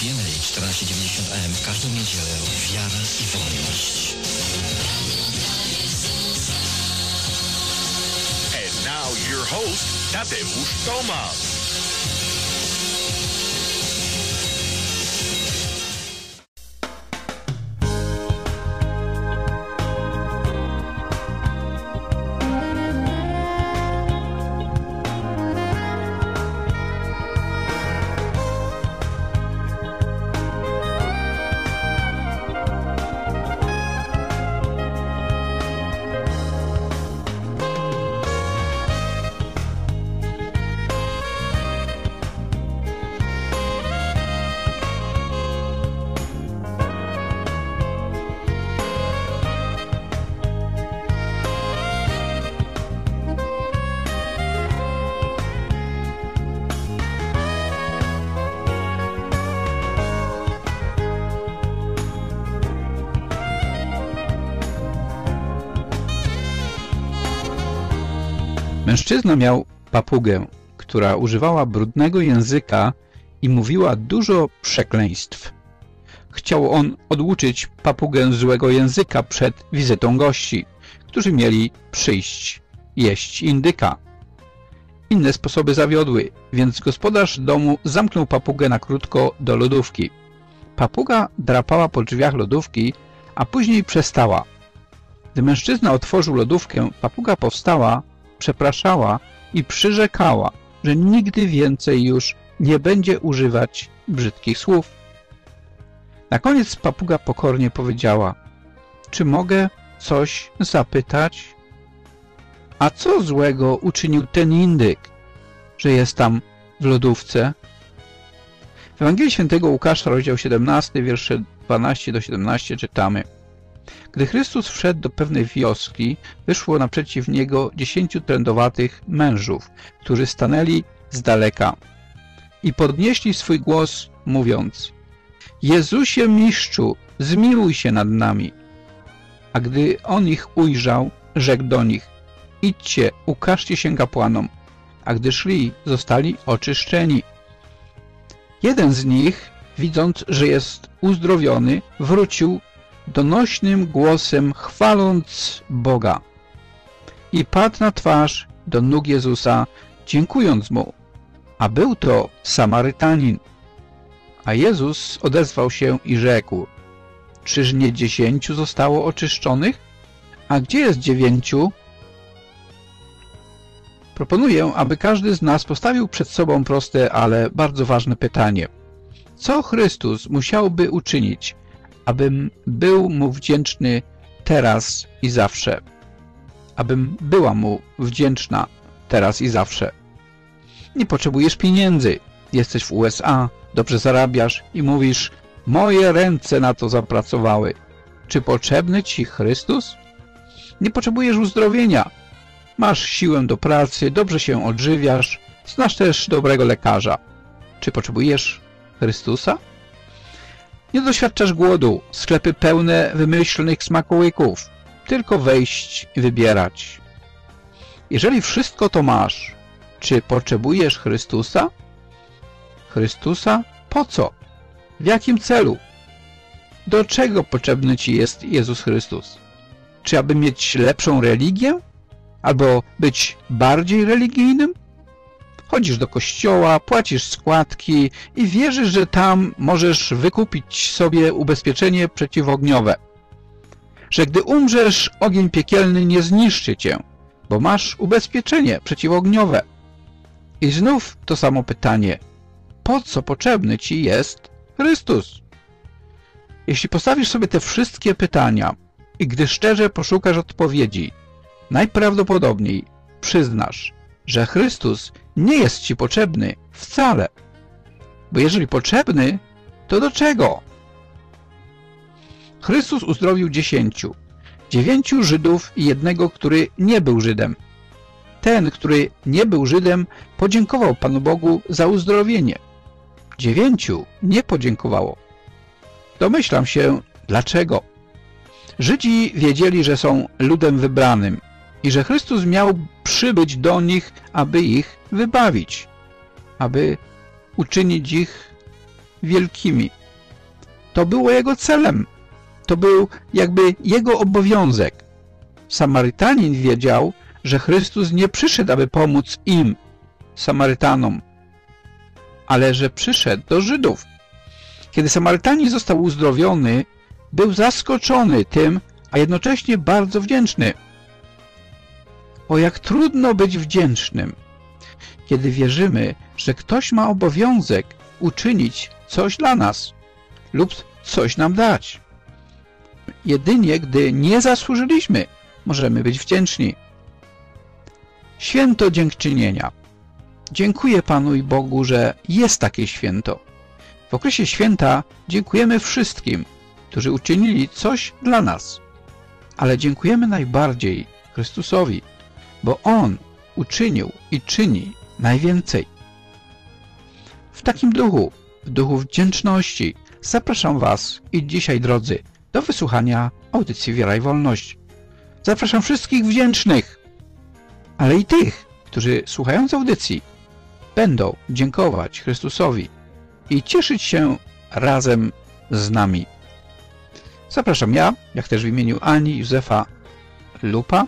PMA 1490 AM w każdą niedzielę. Wiara i wolność. And now your host, Tadeusz Tomasz. Mężczyzna miał papugę, która używała brudnego języka i mówiła dużo przekleństw. Chciał on oduczyć papugę złego języka przed wizytą gości, którzy mieli przyjść jeść indyka. Inne sposoby zawiodły, więc gospodarz domu zamknął papugę na krótko do lodówki. Papuga drapała po drzwiach lodówki, a później przestała. Gdy mężczyzna otworzył lodówkę, papuga powstała, przepraszała i przyrzekała, że nigdy więcej już nie będzie używać brzydkich słów. Na koniec papuga pokornie powiedziała: czy mogę coś zapytać? A co złego uczynił ten indyk, że jest tam w lodówce? W Ewangelii Świętego Łukasza, rozdział 17, wiersze 12-17 czytamy: Gdy Chrystus wszedł do pewnej wioski, wyszło naprzeciw Niego 10 trędowatych mężów, którzy stanęli z daleka i podnieśli swój głos, mówiąc: Jezusie Mistrzu, zmiłuj się nad nami. A gdy on ich ujrzał, rzekł do nich: idźcie, ukażcie się kapłanom. A gdy szli, zostali oczyszczeni. Jeden z nich, widząc, że jest uzdrowiony, wrócił donośnym głosem, chwaląc Boga, i padł na twarz do nóg Jezusa, dziękując Mu. A był to Samarytanin. A Jezus odezwał się i rzekł: czyż nie 10 zostało oczyszczonych? A gdzie jest 9? Proponuję, aby każdy z nas postawił przed sobą proste, ale bardzo ważne pytanie. Co Chrystus musiałby uczynić, abym był Mu wdzięczny teraz i zawsze? Abym była Mu wdzięczna teraz i zawsze. Nie potrzebujesz pieniędzy. Jesteś w USA, dobrze zarabiasz i mówisz: moje ręce na to zapracowały. Czy potrzebny Ci Chrystus? Nie potrzebujesz uzdrowienia. Masz siłę do pracy, dobrze się odżywiasz, znasz też dobrego lekarza. Czy potrzebujesz Chrystusa? Nie doświadczasz głodu, sklepy pełne wymyślnych smakołyków. Tylko wejść i wybierać. Jeżeli wszystko to masz, czy potrzebujesz Chrystusa? Chrystusa po co? W jakim celu? Do czego potrzebny Ci jest Jezus Chrystus? Czy aby mieć lepszą religię? Albo być bardziej religijnym? Chodzisz do kościoła, płacisz składki i wierzysz, że tam możesz wykupić sobie ubezpieczenie przeciwogniowe. Że gdy umrzesz, ogień piekielny nie zniszczy cię, bo masz ubezpieczenie przeciwogniowe. I znów to samo pytanie. Po co potrzebny Ci jest Chrystus? Jeśli postawisz sobie te wszystkie pytania i gdy szczerze poszukasz odpowiedzi, najprawdopodobniej przyznasz, że Chrystus nie jest Ci potrzebny wcale. Bo jeżeli potrzebny, to do czego? Chrystus uzdrowił 10. 9 Żydów i jednego, który nie był Żydem. Ten, który nie był Żydem, podziękował Panu Bogu za uzdrowienie. 9 nie podziękowało. Domyślam się, dlaczego. Żydzi wiedzieli, że są ludem wybranym i że Chrystus miał przybyć do nich, aby ich wybawić, aby uczynić ich wielkimi. To było Jego celem. To był jakby Jego obowiązek. Samarytanin wiedział, że Chrystus nie przyszedł, aby pomóc im, Samarytanom, ale że przyszedł do Żydów. Kiedy Samarytanin został uzdrowiony, był zaskoczony tym, a jednocześnie bardzo wdzięczny. O, jak trudno być wdzięcznym, kiedy wierzymy, że ktoś ma obowiązek uczynić coś dla nas lub coś nam dać. Jedynie gdy nie zasłużyliśmy, możemy być wdzięczni. Święto dziękczynienia. Dziękuję Panu i Bogu, że jest takie święto. W okresie święta dziękujemy wszystkim, którzy uczynili coś dla nas. Ale dziękujemy najbardziej Chrystusowi, bo On uczynił i czyni najwięcej. W takim duchu, w duchu wdzięczności, zapraszam Was i dzisiaj, drodzy, do wysłuchania audycji Wiara i Wolność. Zapraszam wszystkich wdzięcznych, ale i tych, którzy słuchając audycji będą dziękować Chrystusowi i cieszyć się razem z nami. Zapraszam ja, jak też w imieniu Ani Józefa Lupa.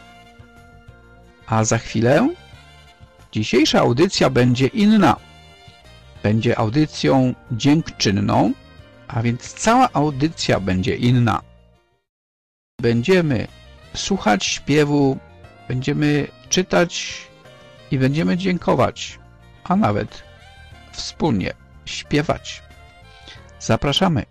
A za chwilę dzisiejsza audycja będzie inna. Będzie audycją dziękczynną, a więc cała audycja będzie inna. Będziemy słuchać śpiewu, będziemy czytać i będziemy dziękować, a nawet wspólnie śpiewać. Zapraszamy.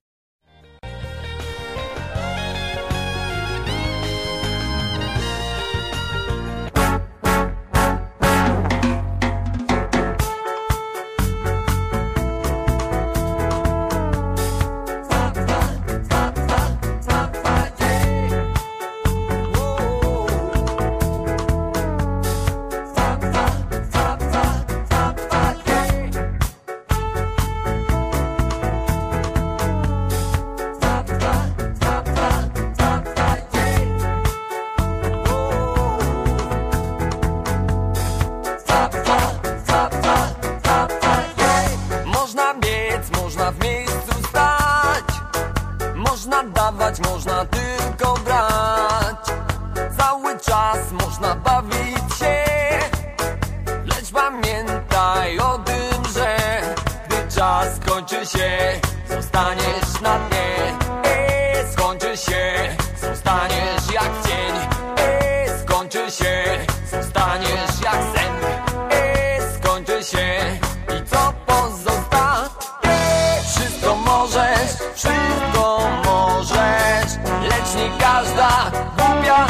Można tylko grać, cały czas można bawić się, lecz pamiętaj o tym, że gdy czas skończy się, zostaniesz na dnie. Skończy się, zostaniesz jak cień. Skończy się, zostaniesz jak sen. Skończy się i co pozostanie? Wszystko możesz, wszystko możesz, lecz nie każda głupia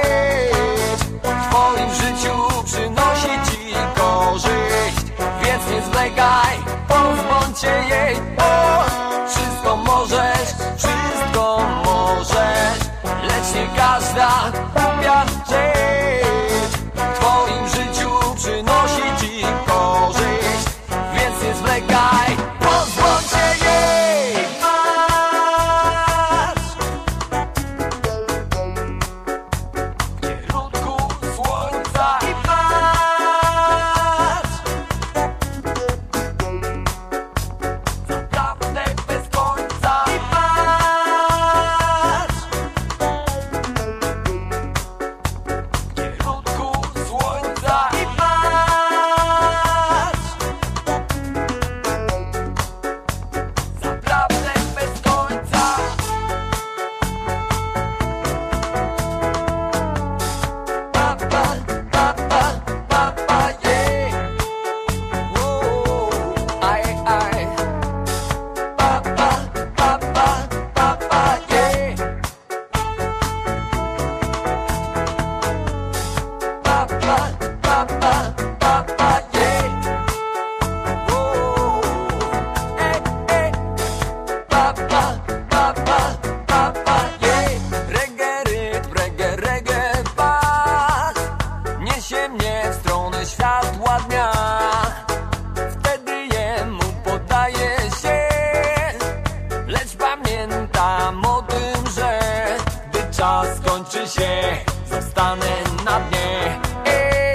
rzecz w twoim życiu przynosi ci korzyść, więc nie zwlekaj, pozbądź się jej. Wszystko możesz, wszystko możesz, lecz nie każda głupia rzecz w twoim życiu przynosi ci korzyść, więc nie zwlekaj, pozbądź się jej.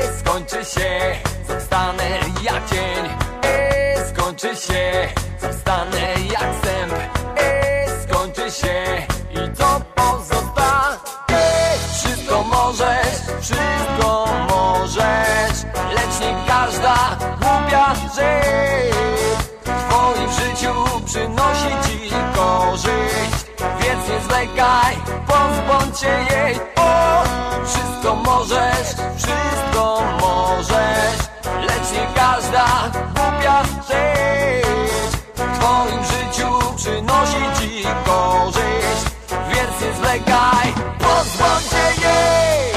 Skończy się, zostanę związane jak sęp. Skończy się i co pozostanie? Wszystko możesz, lecz nie każda głupia rzecz w twoim życiu przynosi ci korzyść. Więc nie zwlekaj, pozbądź się jej. O, wszystko możesz, lecz nie każda głupia rzecz w twoim życiu przynosi ci korzyść. Więc nie zwlekaj, pozbądź się jej.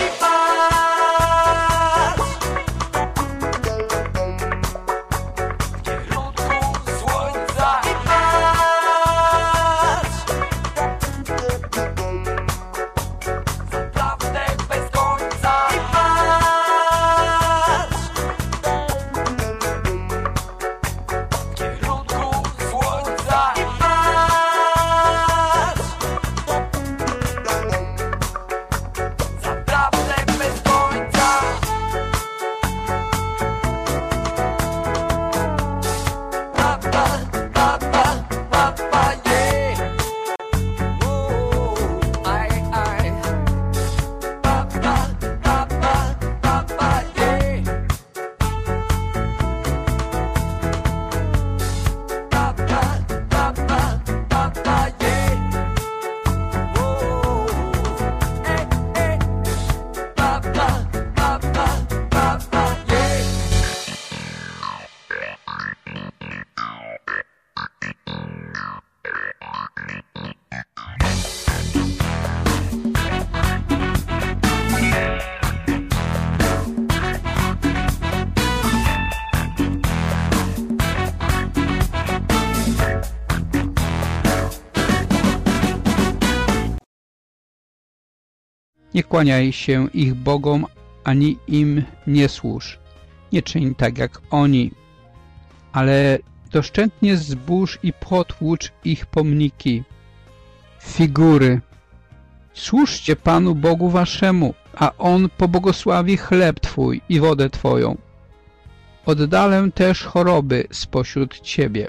Nie kłaniaj się ich bogom, ani im nie służ. Nie czyń tak jak oni, ale doszczętnie zbóż i potłucz ich pomniki, figury. Służcie Panu Bogu waszemu, a On pobłogosławi chleb twój i wodę twoją. Oddalę też choroby spośród ciebie.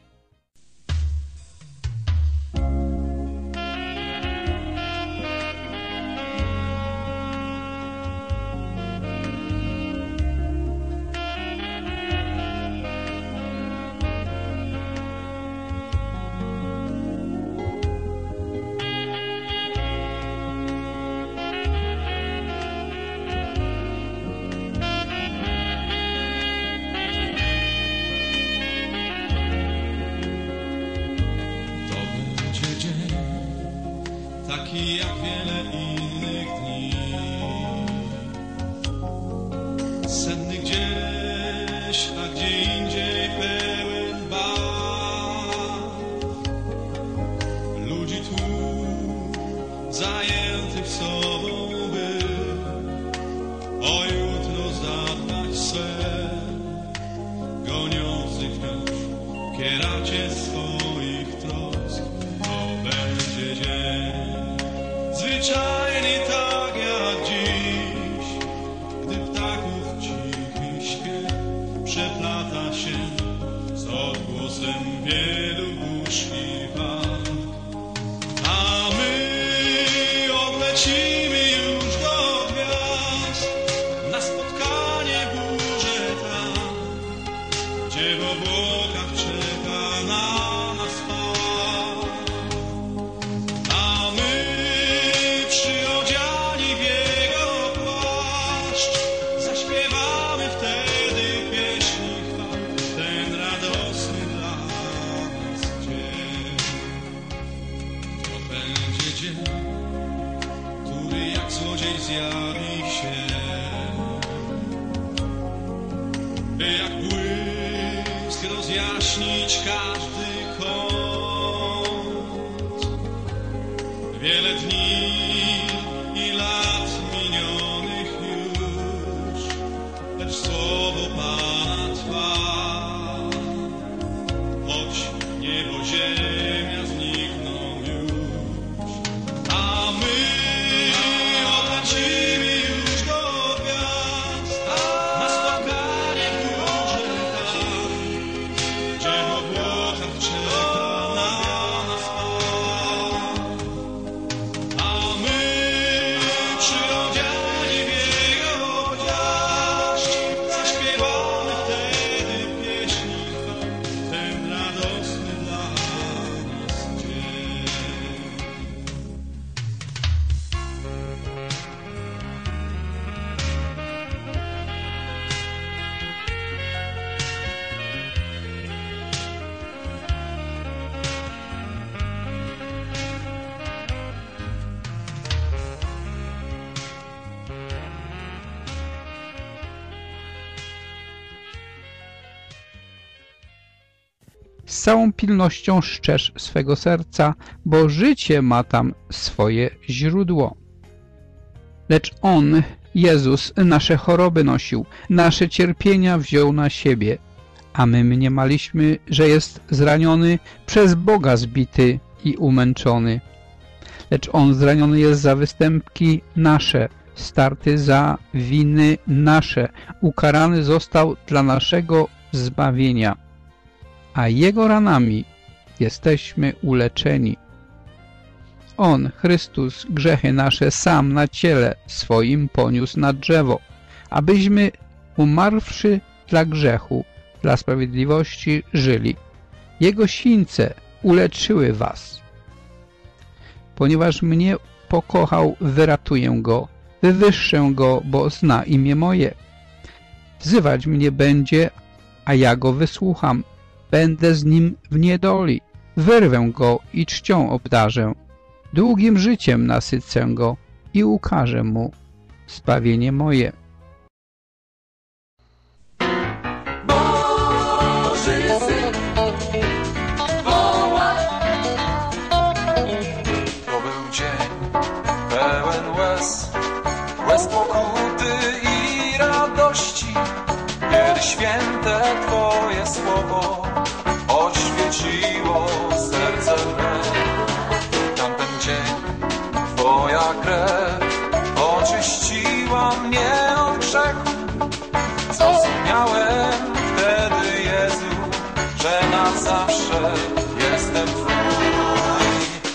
Taki jak wiele innych dni, senny gdzieś, a gdzie indziej pełen baw. Ludzi tu zajętych sobą, by o jutro zadbać swe, goniących wciąż kieracie swoich trosk. To będzie dzień zwyczajnie tak jak dziś, gdy ptaków cichy śpiew przeplata się z odgłosem wielu burz i walk. A my odlecimy już do gwiazd na spotkanie w górze tam, gdzie w obłokach czeka na nas Pan. A my przyodziani w Jego płaszcz zaśpiewamy wtedy pieśni chwał, ten radosny dla nas dzień. To będzie dzień, który jak złodziej zjawi się, by jak błysk rozjaśnić każdy kąt. Wiele dni i lat minionych już, lecz słowo Pana trwa. Choć niebo, ziemia znikną już, a my odlecimy już do gwiazd na spotkanie w górze tam, gdzie w obłokach czeka z całą pilnością strzeż swego serca, bo życie ma tam swoje źródło. Lecz On, Jezus, nasze choroby nosił, nasze cierpienia wziął na siebie, a my mniemaliśmy, że jest zraniony, przez Boga zbity i umęczony. Lecz On zraniony jest za występki nasze, starty za winy nasze, ukarany został dla naszego zbawienia, a Jego ranami jesteśmy uleczeni. On, Chrystus, grzechy nasze sam na ciele swoim poniósł na drzewo, abyśmy, umarłszy dla grzechu, dla sprawiedliwości żyli. Jego sińce uleczyły was. Ponieważ mnie pokochał, wyratuję Go, wywyższę Go, bo zna imię moje. Wzywać mnie będzie, a ja Go wysłucham. Będę z Nim w niedoli. Wyrwę Go i czcią obdarzę. Długim życiem nasycę Go i ukażę Mu zbawienie moje. Boży Syn woła. To był dzień pełen łez, łez pokuty i radości, kiedy święte Twoje słowo oświeciło serce me. Tamten dzień Twoja krew oczyściła mnie od grzechu. Zrozumiałem wtedy, Jezu, że na zawsze jestem Twój.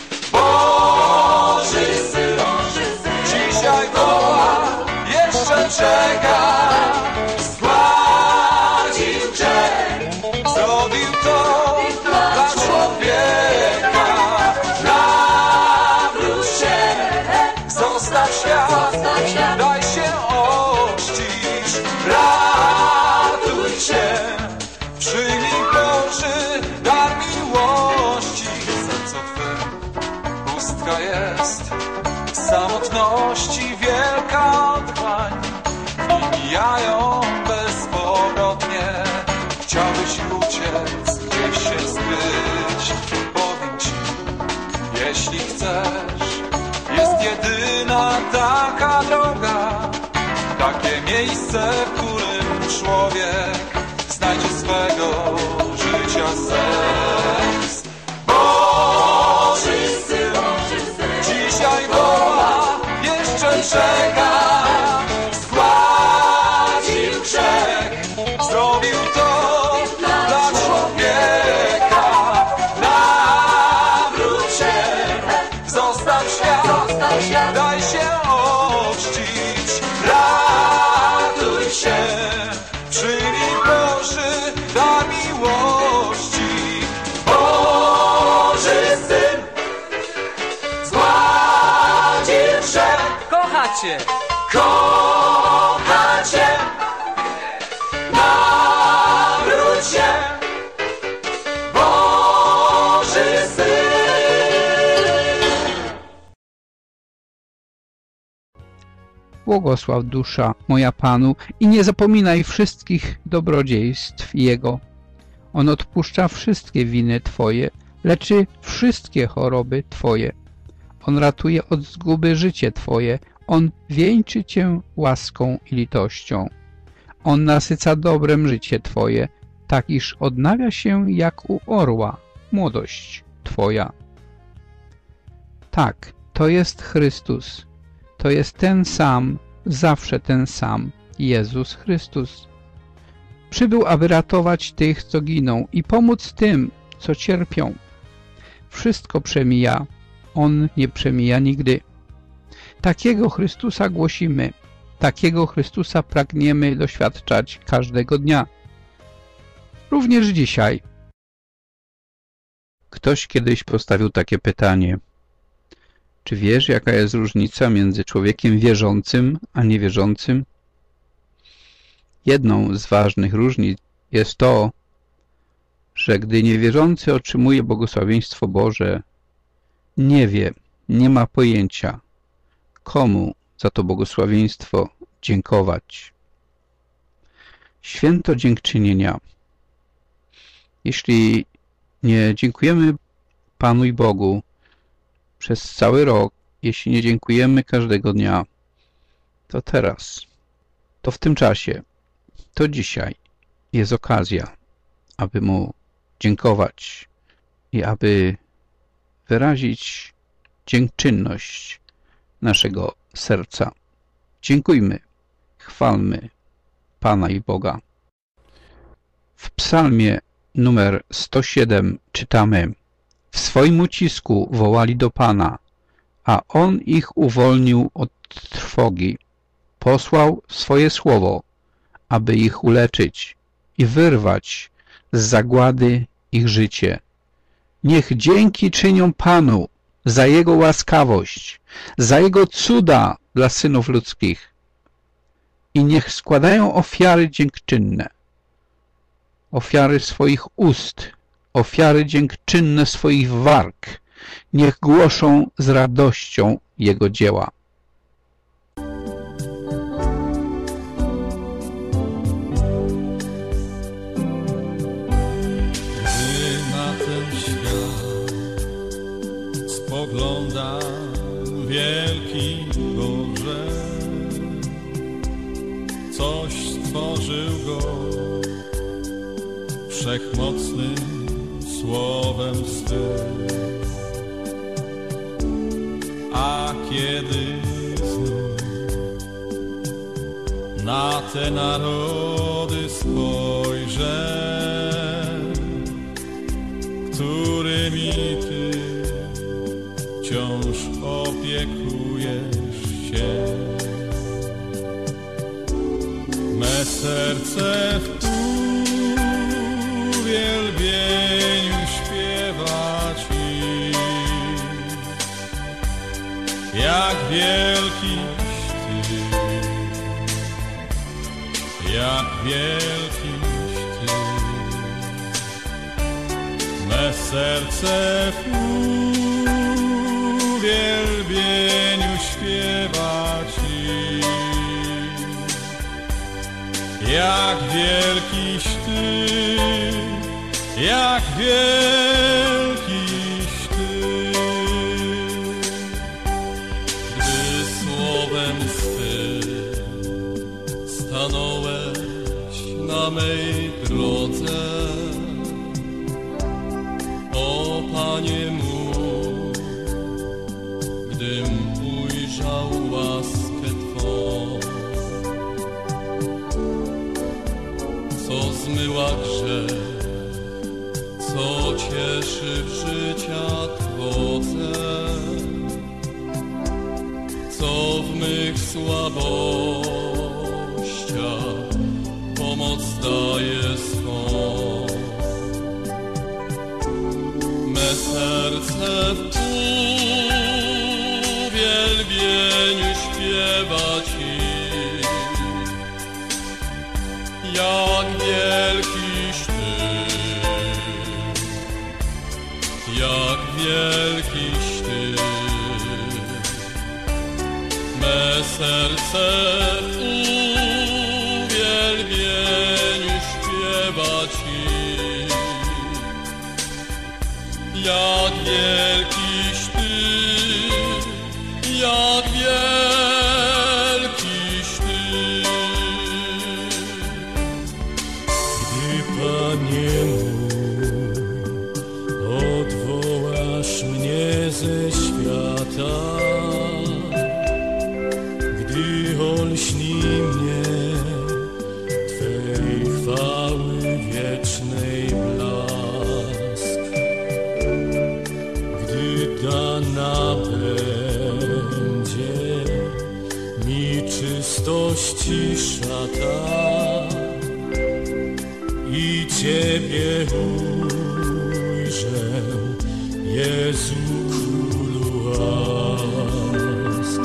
Boży Syn dzisiaj woła, jeszcze czeka. Zgładził grzech, zrobił to dla człowieka. Nawróć się, zostaw świat, daj się ochrzcić, ratuj się, przyjmij Boży dar miłości. Serce Twe pustka jest, w samotności wielka otchłań i mijają bezpowrotnie. Chciałbyś uciec, gdzieś się skryć. Powiem Ci, jeśli chcesz, jest jedyna taka droga, takie miejsce, w którym człowiek znajdzie swego życia sens. Boży Syn dzisiaj woła, jeszcze czeka. Zgładził grzech, zrobił to dla człowieka. Nawróć się, zostaw świat, daj się ochrzcić, ratuj się, przyjmij Boży dar miłości. Boży Syn zgładził grzech, Kochacie! kocha Cię, nawróć się, Boży Syn. Błogosław dusza moja Panu i nie zapominaj wszystkich dobrodziejstw Jego. On odpuszcza wszystkie winy Twoje, leczy wszystkie choroby Twoje. On ratuje od zguby życie Twoje. On wieńczy Cię łaską i litością. On nasyca dobrem życie Twoje, tak iż odnawia się jak u orła młodość Twoja. Tak, to jest Chrystus. To jest ten sam, zawsze ten sam, Jezus Chrystus. Przybył, aby ratować tych, co giną i pomóc tym, co cierpią. Wszystko przemija, On nie przemija nigdy. Takiego Chrystusa głosimy, takiego Chrystusa pragniemy doświadczać każdego dnia. Również dzisiaj. Ktoś kiedyś postawił takie pytanie. Czy wiesz, jaka jest różnica między człowiekiem wierzącym a niewierzącym? Jedną z ważnych różnic jest to, że gdy niewierzący otrzymuje błogosławieństwo Boże, nie wie, nie ma pojęcia, komu za to błogosławieństwo dziękować. Święto dziękczynienia. Jeśli nie dziękujemy Panu i Bogu przez cały rok, jeśli nie dziękujemy każdego dnia, to teraz, to w tym czasie, to dzisiaj jest okazja, aby Mu dziękować i aby wyrazić dziękczynność naszego serca. Dziękujmy, chwalmy Pana i Boga. W psalmie numer 107 czytamy: w swoim ucisku wołali do Pana, a On ich uwolnił od trwogi. Posłał swoje słowo, aby ich uleczyć i wyrwać z zagłady ich życie. Niech dzięki czynią Panu za Jego łaskawość, za Jego cuda dla synów ludzkich i niech składają ofiary dziękczynne, ofiary swoich ust, ofiary dziękczynne swoich warg, niech głoszą z radością Jego dzieła. Gdy na ten świat spoglądam, wielki Boże, coś stworzył go wszechmocnym słowem swym. A kiedy znów na te narody spojrzę, którymi Ty wciąż opiekujesz się, me serce w uwielbieniu śpiewa Ci, jak wielkiś Ty, jak wielkiś Ty. Me serce w uwielbieniu śpiewa Ci, jak wielkiś Ty, jak wielkiś Ty. Gdy słowem swym stanąłeś na mej drodze, o Panie mój, gdym ujrzał łaskę Twą, co zmyła grzech, co cieszy w życia Twoje, co w mych słabościach pomoc daje swą. Me serce w uwielbieniu śpiewa Ci, jak wielkiś Ty, jak wielkiś Ty. Me serce w uwielbieniu śpiewa Ci, jak wielkiś Ty, jak wielkiś Ty. Gdy, Panie mój, odwołasz mnie ze świata, gdy olśni mnie Twej chwały wiecznej blask, gdy dana będzie mi czystości szata i Ciebie ujrzę, Jezu Królu łask.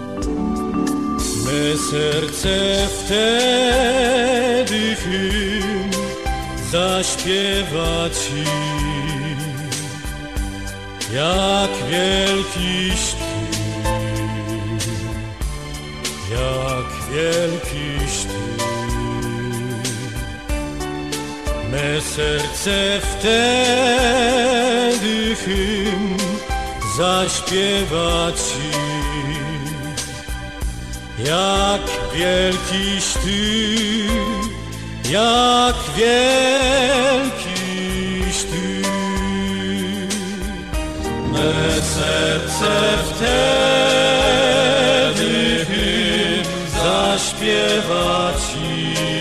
Me serce wtedy hymn zaśpiewa Ci, jak wielkiś Ty, jak wielkiś Ty. Me serce wtedy hymn zaśpiewa Ci. Jak wielkiś Ty, jak wielkiś Ty. Me serce wtedy hymn zaśpiewa Ci.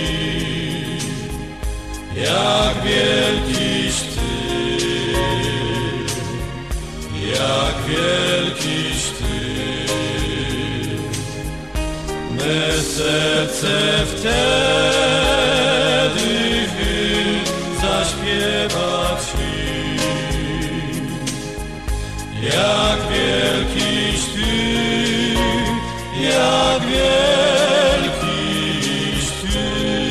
Jak wielkiś Ty, jak wielkiś Ty. Me serce wtedy hymn zaśpiewa Ci. Jak wielkiś Ty, jak wielkiś Ty.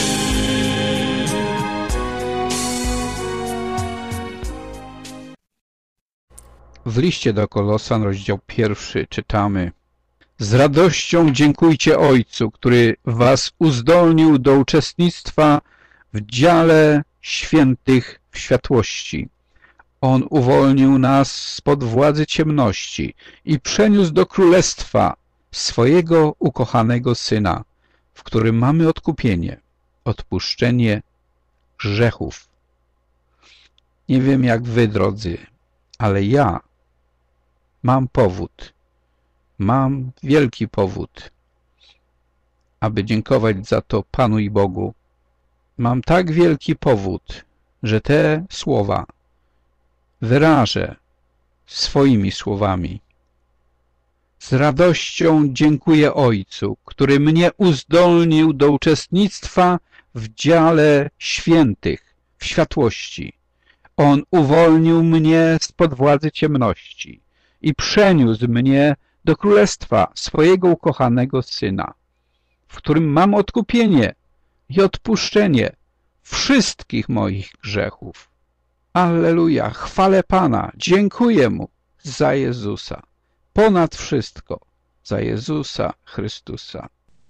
W liście do Kolosan, rozdział 1, czytamy: z radością dziękujcie Ojcu, który was uzdolnił do uczestnictwa w dziale świętych w światłości. On uwolnił nas spod władzy ciemności i przeniósł do królestwa swojego ukochanego Syna, w którym mamy odkupienie, odpuszczenie grzechów. Nie wiem jak wy, drodzy, ale ja mam powód, mam wielki powód, aby dziękować za to Panu i Bogu. Mam tak wielki powód, że te słowa wyrażę swoimi słowami. Z radością dziękuję Ojcu, który mnie uzdolnił do uczestnictwa w dziale świętych w światłości. On uwolnił mnie spod władzy ciemności i przeniósł mnie do królestwa swojego ukochanego Syna, w którym mam odkupienie i odpuszczenie wszystkich moich grzechów. Alleluja, chwalę Pana, dziękuję Mu za Jezusa, ponad wszystko, za Jezusa Chrystusa.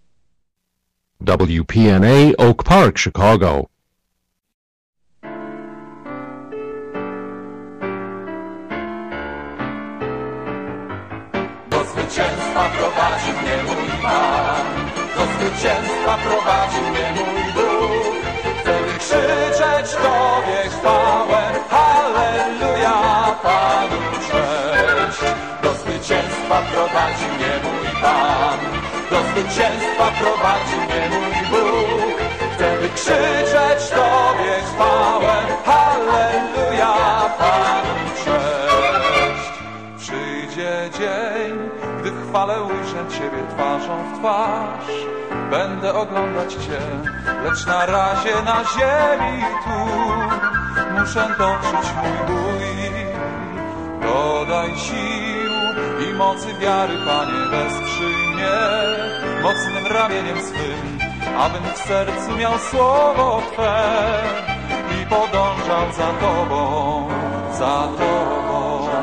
WPNA Oak Park, Chicago. Do zwycięstwa prowadzi mnie mój Pan, do zwycięstwa prowadzi mnie mój Bóg. Chcę wykrzyczeć Tobie chwałę, halleluja, Panu cześć. Do zwycięstwa prowadzi mnie mój Pan, do zwycięstwa prowadzi mnie mój Bóg. Chcę wykrzyczeć Tobie chwałę, halleluja, Panu cześć. Przyjdzie dzień, gdy w chwale ujrzę Ciebie twarzą w twarz. Będę oglądać Cię, lecz na razie na ziemi tu muszę toczyć mój bój. Dodaj sił i mocy wiary, Panie, wesprzyj mnie mocnym ramieniem swym, abym w sercu miał słowo Twe i podążał za Tobą, za Tobą.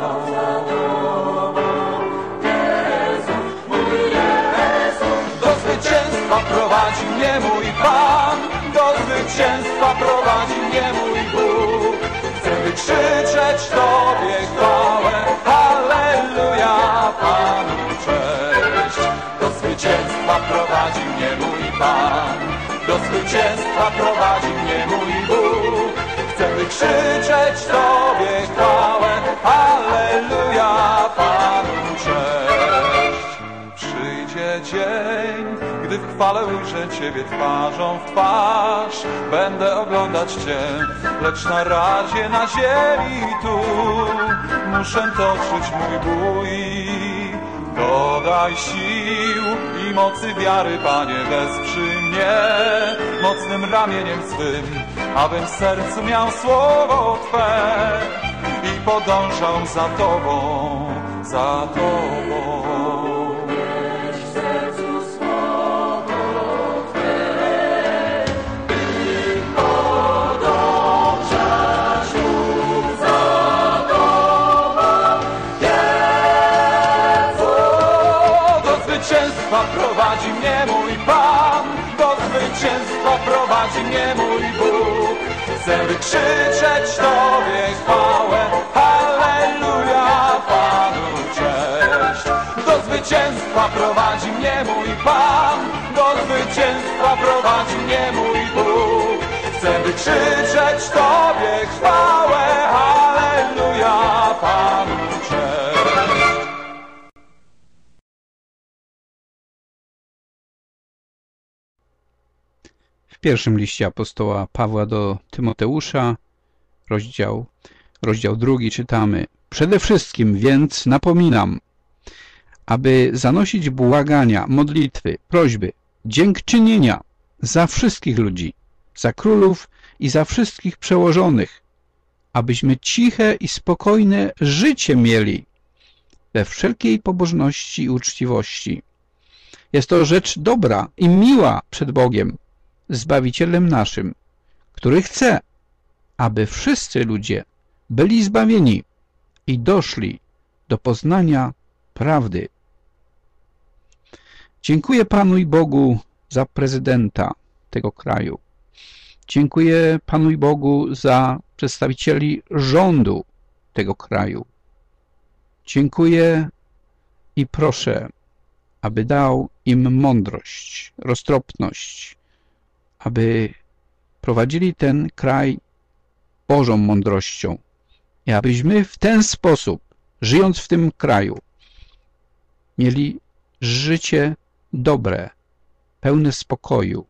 Do zwycięstwa prowadzi mnie mój Pan, do zwycięstwa prowadzi mnie mój Bóg. Chcę wykrzyczeć Tobie chwałę, halleluja, Panu cześć. Do zwycięstwa prowadzi mnie mój Pan, do zwycięstwa prowadzi mnie mój Bóg. Chcę wykrzyczeć Tobie chwałę, halleluja, Panu cześć. Przyjdzie dzień, gdy w chwale ujrzę Ciebie twarzą w twarz. Będę oglądać Cię, lecz na razie na ziemi tu muszę toczyć mój bój. Dodaj sił i mocy wiary, Panie, wesprzyj mnie mocnym ramieniem swym, abym w sercu miał słowo Twe i podążał za Tobą, za Tobą. Prowadzi mnie mój Pan, do zwycięstwa prowadzi mnie mój Bóg. Chcę wykrzyczeć Tobie chwałę, halleluja, Panu cześć. Do zwycięstwa prowadzi mnie mój Pan, do zwycięstwa prowadzi mnie mój Bóg. Chcę wykrzyczeć Tobie chwałę, halleluja, Panu cześć. W pierwszym liście apostoła Pawła do Tymoteusza, rozdział 2 czytamy: Przede wszystkim więc napominam, aby zanosić błagania, modlitwy, prośby, dziękczynienia za wszystkich ludzi, za królów i za wszystkich przełożonych, abyśmy ciche i spokojne życie mieli we wszelkiej pobożności i uczciwości. Jest to rzecz dobra i miła przed Bogiem, Zbawicielem naszym, który chce, aby wszyscy ludzie byli zbawieni i doszli do poznania prawdy. Dziękuję Panu i Bogu za prezydenta tego kraju. Dziękuję Panu i Bogu za przedstawicieli rządu tego kraju. Dziękuję i proszę, aby dał im mądrość, roztropność, aby prowadzili ten kraj Bożą mądrością i abyśmy w ten sposób, żyjąc w tym kraju, mieli życie dobre, pełne spokoju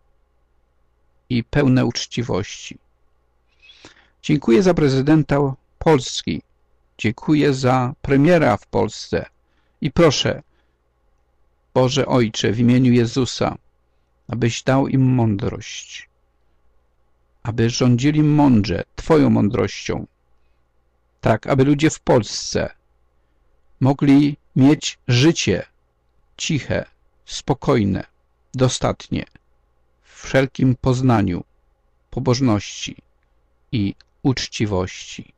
i pełne uczciwości. Dziękuję za prezydenta Polski, dziękuję za premiera w Polsce i proszę, Boże Ojcze, w imieniu Jezusa, abyś dał im mądrość, aby rządzili mądrze Twoją mądrością, tak aby ludzie w Polsce mogli mieć życie ciche, spokojne, dostatnie, w wszelkim poznaniu, pobożności i uczciwości.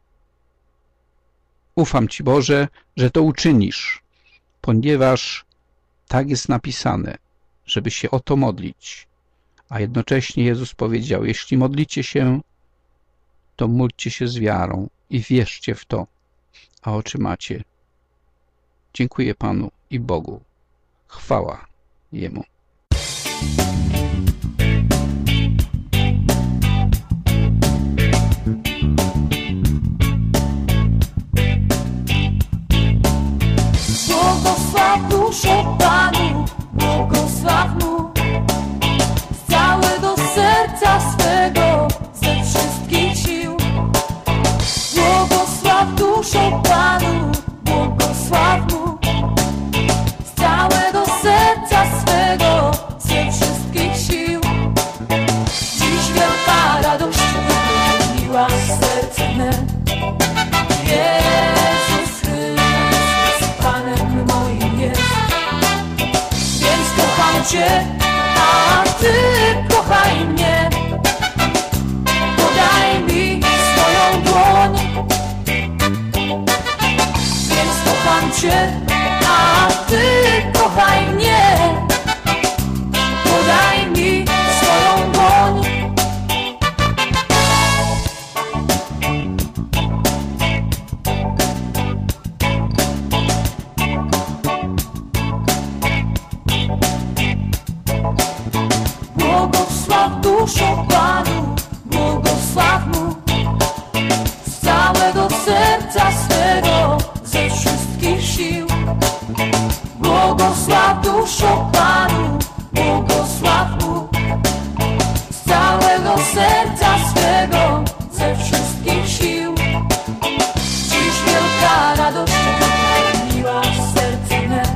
Ufam Ci, Boże, że to uczynisz, ponieważ tak jest napisane, żeby się o to modlić. A jednocześnie Jezus powiedział, jeśli modlicie się, to módlcie się z wiarą i wierzcie w to, a otrzymacie. Dziękuję Panu i Bogu. Chwała Jemu. Błogosław duszę Panu, błogosław Mu z całego serca swego, ze wszystkich sił. Błogosław duszę Panu, błogosław Mu z całego serca swego, ze wszystkich sił. Dziś wielka radość wypełniła serce me. Jezus Chrystus Panem moim jest. Więc kocham Cię, a Ty kochaj mnie. Podaj mi swoją dłoń. Więc kocham Cię, a Ty kochaj mnie. Podaj mi swoją dłoń. Błogosław duszę Panu, błogosław Mu z całego serca swego, ze wszystkich sił. Błogosław duszę Panu, błogosław Mu z całego serca swego, ze wszystkich sił. Dziś wielka radość wypełniła serce me.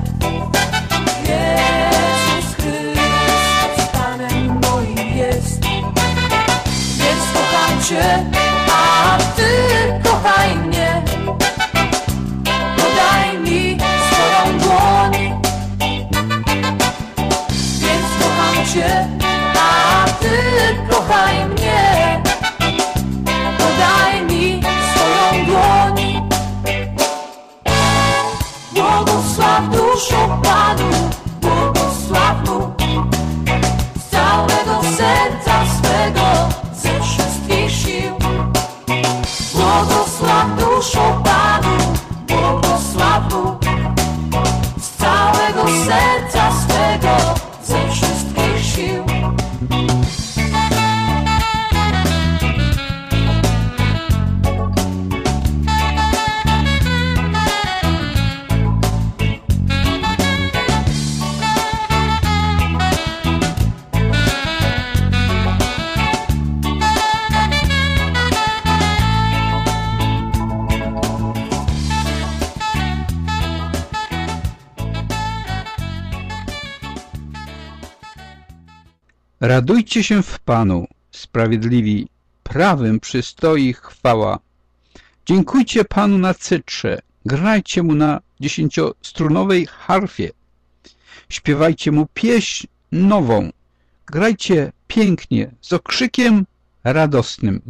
Jezus Chrystus Panem moim jest. Więc kocham Cię, a Ty kochaj mnie. Podaj mi swoją dłoń. Więc kocham Cię, a Ty kochaj mnie. Podaj mi swoją dłoń. Błogosław duszę Panu, błogosław Mu z całego serca swego, ze wszystkich Panu z całego serca swego, ze wszystkich sił. Radujcie się w Panu, sprawiedliwi, prawym przystoi chwała. Dziękujcie Panu na cytrze, grajcie Mu na 10-strunowej harfie. Śpiewajcie Mu pieśń nową, grajcie pięknie, z okrzykiem radosnym.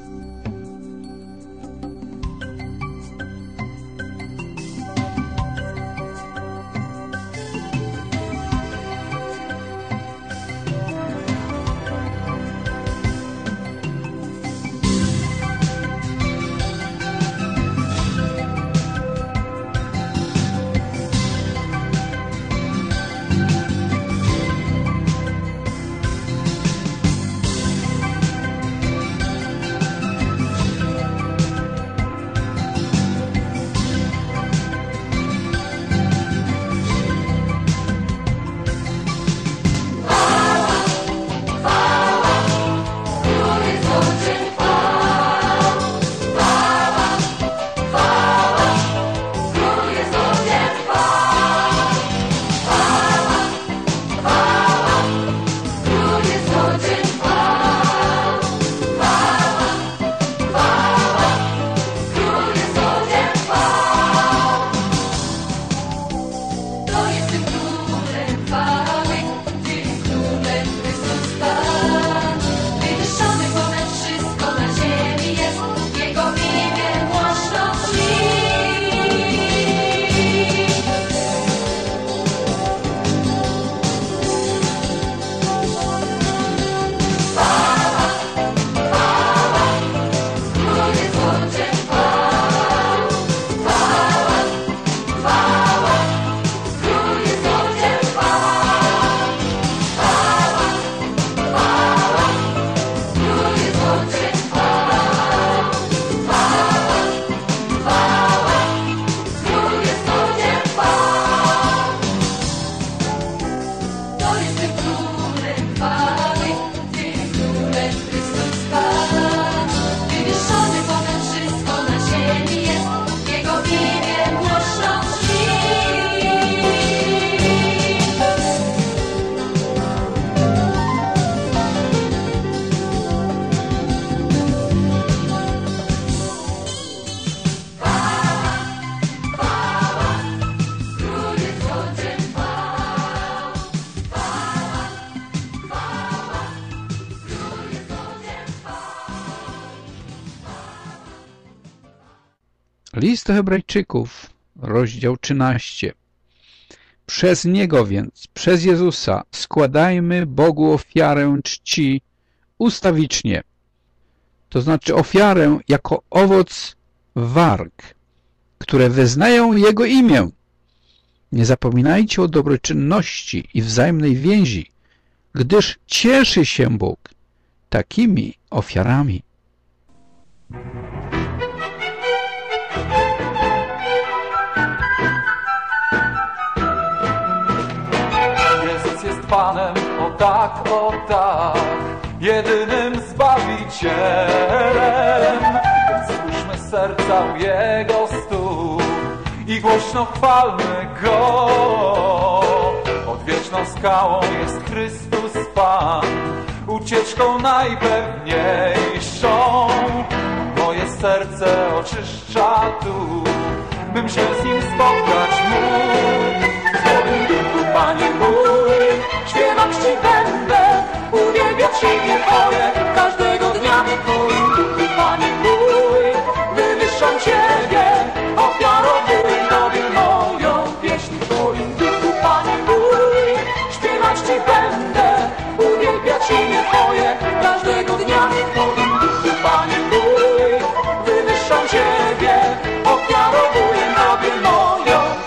List do Hebrajczyków, rozdział 13. Przez Niego więc, przez Jezusa, składajmy Bogu ofiarę czci ustawicznie, to znaczy ofiarę jako owoc warg, które wyznają Jego imię. Nie zapominajcie o dobroczynności i wzajemnej więzi, gdyż cieszy się Bóg takimi ofiarami. Jezus jest Panem, o tak, jedynym Zbawicielem. Złóżmy serca u Jego stóp i głośno chwalmy Go. Odwieczną skałą jest Chrystus Pan, ucieczką najpewniejszą. Moje serce oczyszcza tu, bym się z Nim spotkać mógł. W Twoim duchu, Panie mój, śpiewać Ci będę, uwielbiać Ciebie Twoje każdego dnia. W Twoim duchu, Panie mój, wywyższam Ciebie, ofiarowuję Tobie moją pieśń. W Twoim duchu, Panie mój, śpiewać Ci będę, uwielbiać imię Twoje każdego dnia. W Twoim duchu, Panie mój, wywyższam Ciebie, ofiarowuję Tobie moją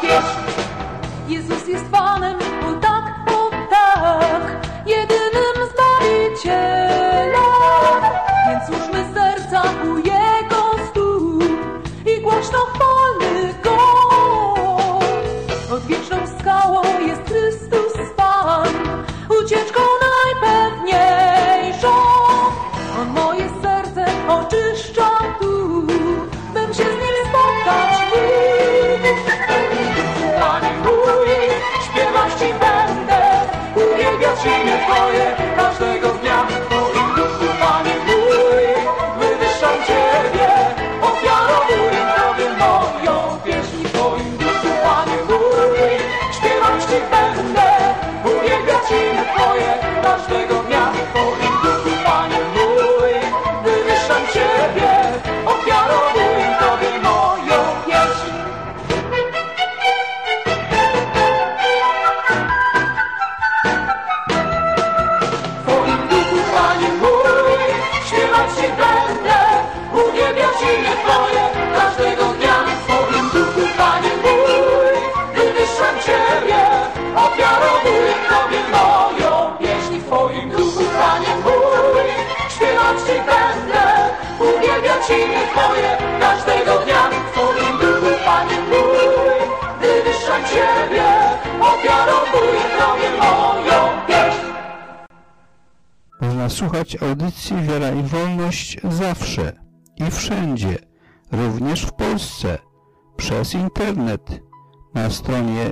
Można słuchać audycji Wiara i Wolność zawsze i wszędzie, również w Polsce, przez internet na stronie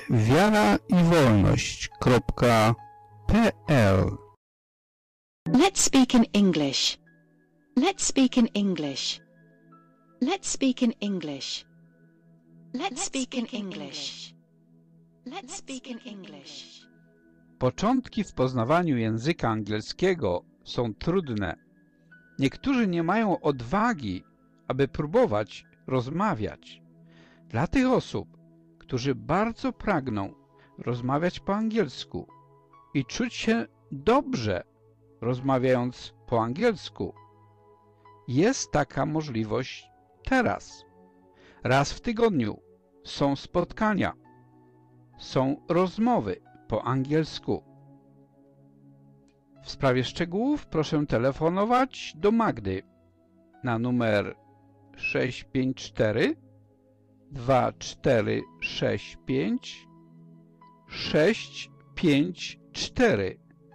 wiaraiwolność.pl. Let's speak in English. Let's speak in English. Let's speak in English. Let's speak in English. Let's speak in English. Początki w poznawaniu języka angielskiego są trudne. Niektórzy nie mają odwagi, aby próbować rozmawiać. Dla tych osób, którzy bardzo pragną rozmawiać po angielsku i czuć się dobrze rozmawiając po angielsku, jest taka możliwość teraz. Raz w tygodniu są spotkania, są rozmowy po angielsku. W sprawie szczegółów proszę telefonować do Magdy na numer 654 2465 654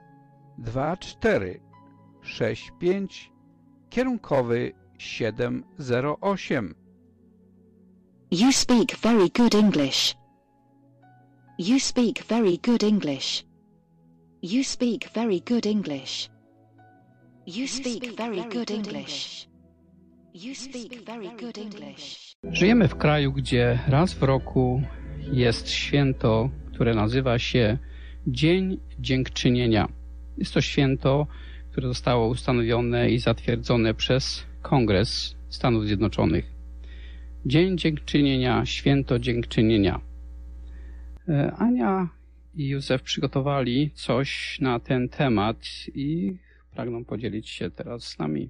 2465 kierunkowy 708. You speak very good English. You speak very good English. You speak very good English. You speak very good English. You speak very good English. Żyjemy w kraju, gdzie raz w roku jest święto, które nazywa się Dzień Dziękczynienia. Jest to święto, które zostało ustanowione i zatwierdzone przez Kongres Stanów Zjednoczonych. Dzień Dziękczynienia, Święto Dziękczynienia. Ania i Józef przygotowali coś na ten temat i pragną podzielić się teraz z nami.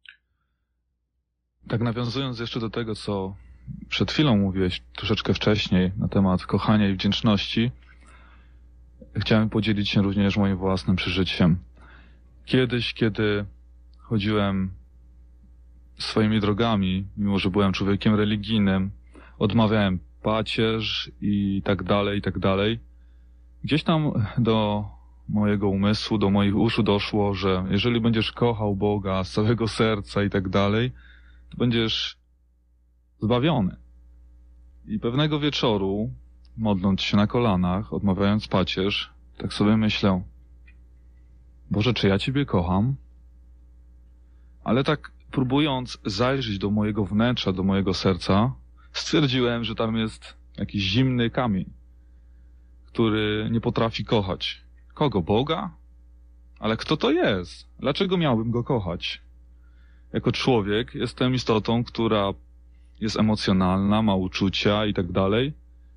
Tak nawiązując jeszcze do tego, co przed chwilą mówiłeś troszeczkę wcześniej na temat kochania i wdzięczności, chciałem podzielić się również moim własnym przeżyciem. Kiedyś, kiedy chodziłem swoimi drogami, mimo że byłem człowiekiem religijnym, odmawiałem pacierz i tak dalej, gdzieś tam do mojego umysłu, do moich uszu doszło, że jeżeli będziesz kochał Boga z całego serca i tak dalej, to będziesz zbawiony. I pewnego wieczoru, modląc się na kolanach, odmawiając pacierz, tak sobie myślę: Boże, czy ja Ciebie kocham? Ale tak próbując zajrzeć do mojego wnętrza, do mojego serca, stwierdziłem, że tam jest jakiś zimny kamień, który nie potrafi kochać. Kogo? Boga? Ale kto to jest? Dlaczego miałbym go kochać? Jako człowiek jestem istotą, która jest emocjonalna, ma uczucia i tak dalej.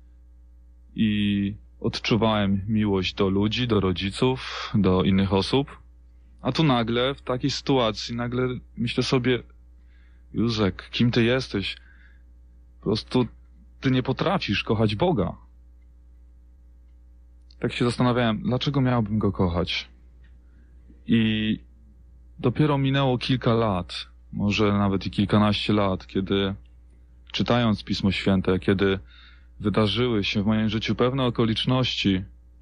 I odczuwałem miłość do ludzi, do rodziców, do innych osób. A tu nagle, w takiej sytuacji, myślę sobie: Józek, kim ty jesteś? Po prostu ty nie potrafisz kochać Boga. Tak się zastanawiałem, dlaczego miałbym go kochać? I dopiero minęło kilka lat, może nawet i kilkanaście lat, kiedy czytając Pismo Święte, kiedy wydarzyły się w moim życiu pewne okoliczności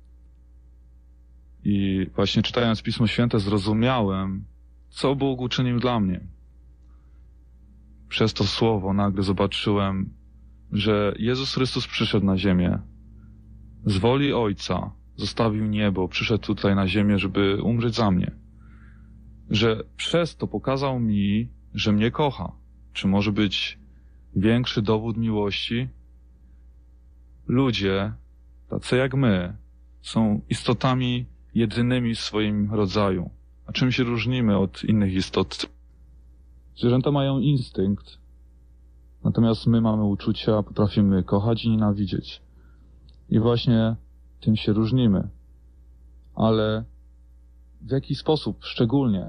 i właśnie czytając Pismo Święte zrozumiałem, co Bóg uczynił dla mnie. Przez to słowo nagle zobaczyłem, że Jezus Chrystus przyszedł na ziemię. Z woli Ojca zostawił niebo, przyszedł tutaj na ziemię, żeby umrzeć za mnie. Że przez to pokazał mi, że mnie kocha. Czy może być większy dowód miłości? Ludzie, tacy jak my, są istotami jedynymi w swoim rodzaju. A czym się różnimy od innych istot? Zwierzęta mają instynkt, natomiast my mamy uczucia, potrafimy kochać i nienawidzieć. I właśnie tym się różnimy. Ale w jaki sposób szczególnie?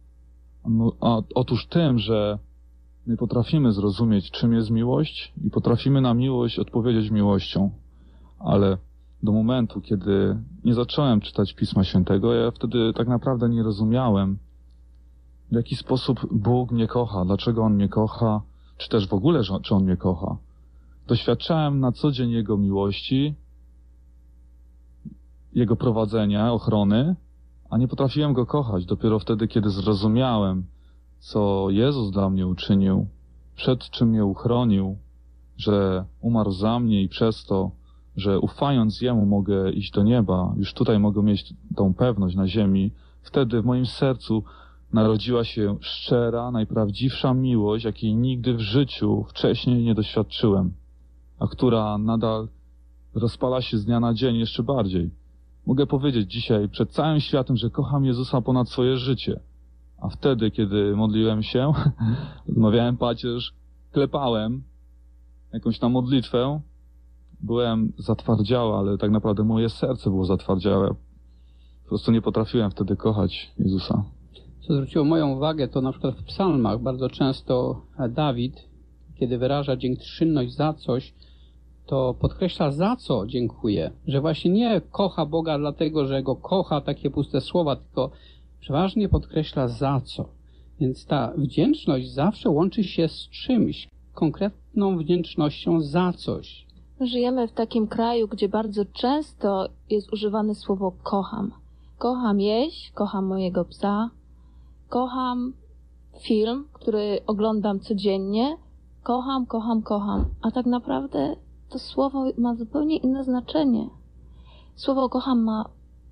Otóż tym, że my potrafimy zrozumieć, czym jest miłość i potrafimy na miłość odpowiedzieć miłością. Ale do momentu, kiedy nie zacząłem czytać Pisma Świętego, ja wtedy tak naprawdę nie rozumiałem, w jaki sposób Bóg mnie kocha, dlaczego On mnie kocha, czy też w ogóle, czy On mnie kocha. Doświadczałem na co dzień Jego miłości, Jego prowadzenia, ochrony, a nie potrafiłem Go kochać. Dopiero wtedy, kiedy zrozumiałem, co Jezus dla mnie uczynił, przed czym mnie uchronił, że umarł za mnie i przez to, że ufając Jemu mogę iść do nieba, już tutaj mogę mieć tą pewność na ziemi, wtedy w moim sercu narodziła się szczera, najprawdziwsza miłość, jakiej nigdy w życiu wcześniej nie doświadczyłem, a która nadal rozpala się z dnia na dzień jeszcze bardziej. Mogę powiedzieć dzisiaj przed całym światem, że kocham Jezusa ponad swoje życie. A wtedy, kiedy modliłem się, odmawiałem pacierz, klepałem jakąś tam modlitwę, byłem zatwardziały, ale tak naprawdę moje serce było zatwardziałe. Po prostu nie potrafiłem wtedy kochać Jezusa. Co zwróciło moją uwagę, to na przykład w psalmach bardzo często Dawid, kiedy wyraża dziękczynność za coś, to podkreśla, za co dziękuję. Że właśnie nie kocha Boga dlatego, że Go kocha, takie puste słowa, tylko przeważnie podkreśla za co. Więc ta wdzięczność zawsze łączy się z czymś, konkretną wdzięcznością za coś. Żyjemy w takim kraju, gdzie bardzo często jest używane słowo kocham. Kocham jeść, kocham mojego psa, kocham film, który oglądam codziennie, kocham, kocham, kocham. A tak naprawdę to słowo ma zupełnie inne znaczenie. Słowo kocham ma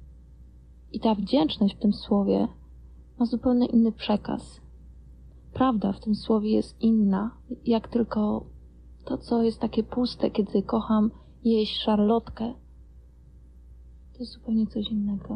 i ta wdzięczność w tym słowie ma zupełnie inny przekaz. Prawda w tym słowie jest inna, jak tylko to, co jest takie puste, kiedy kocham jeść szarlotkę. To jest zupełnie coś innego.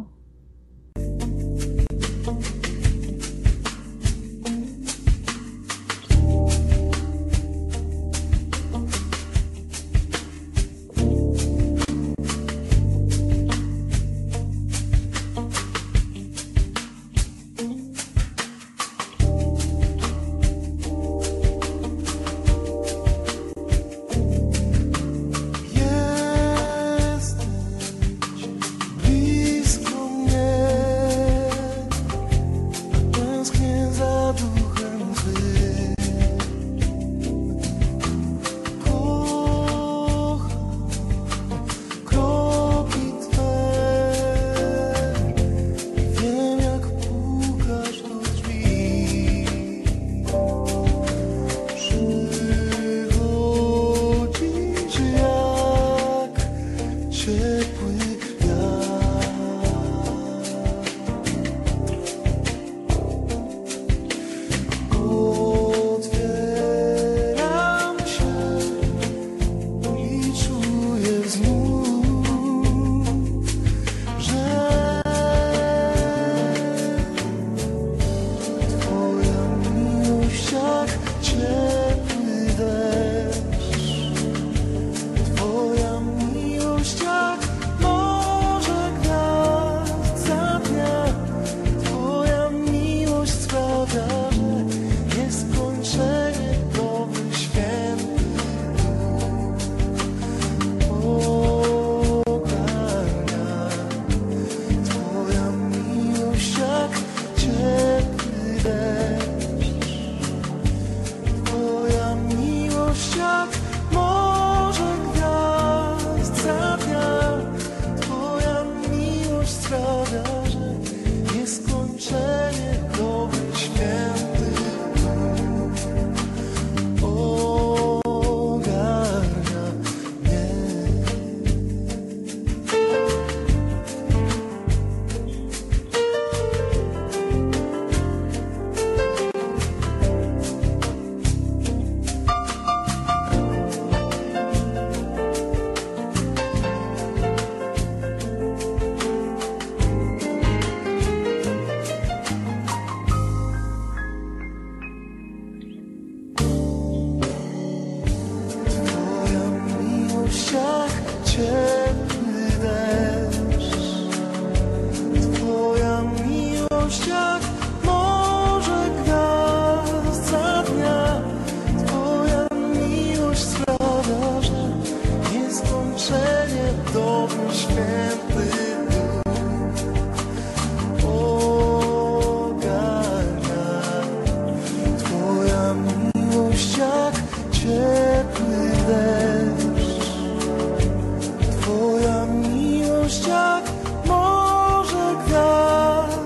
Twoja miłość jak morze gwiazd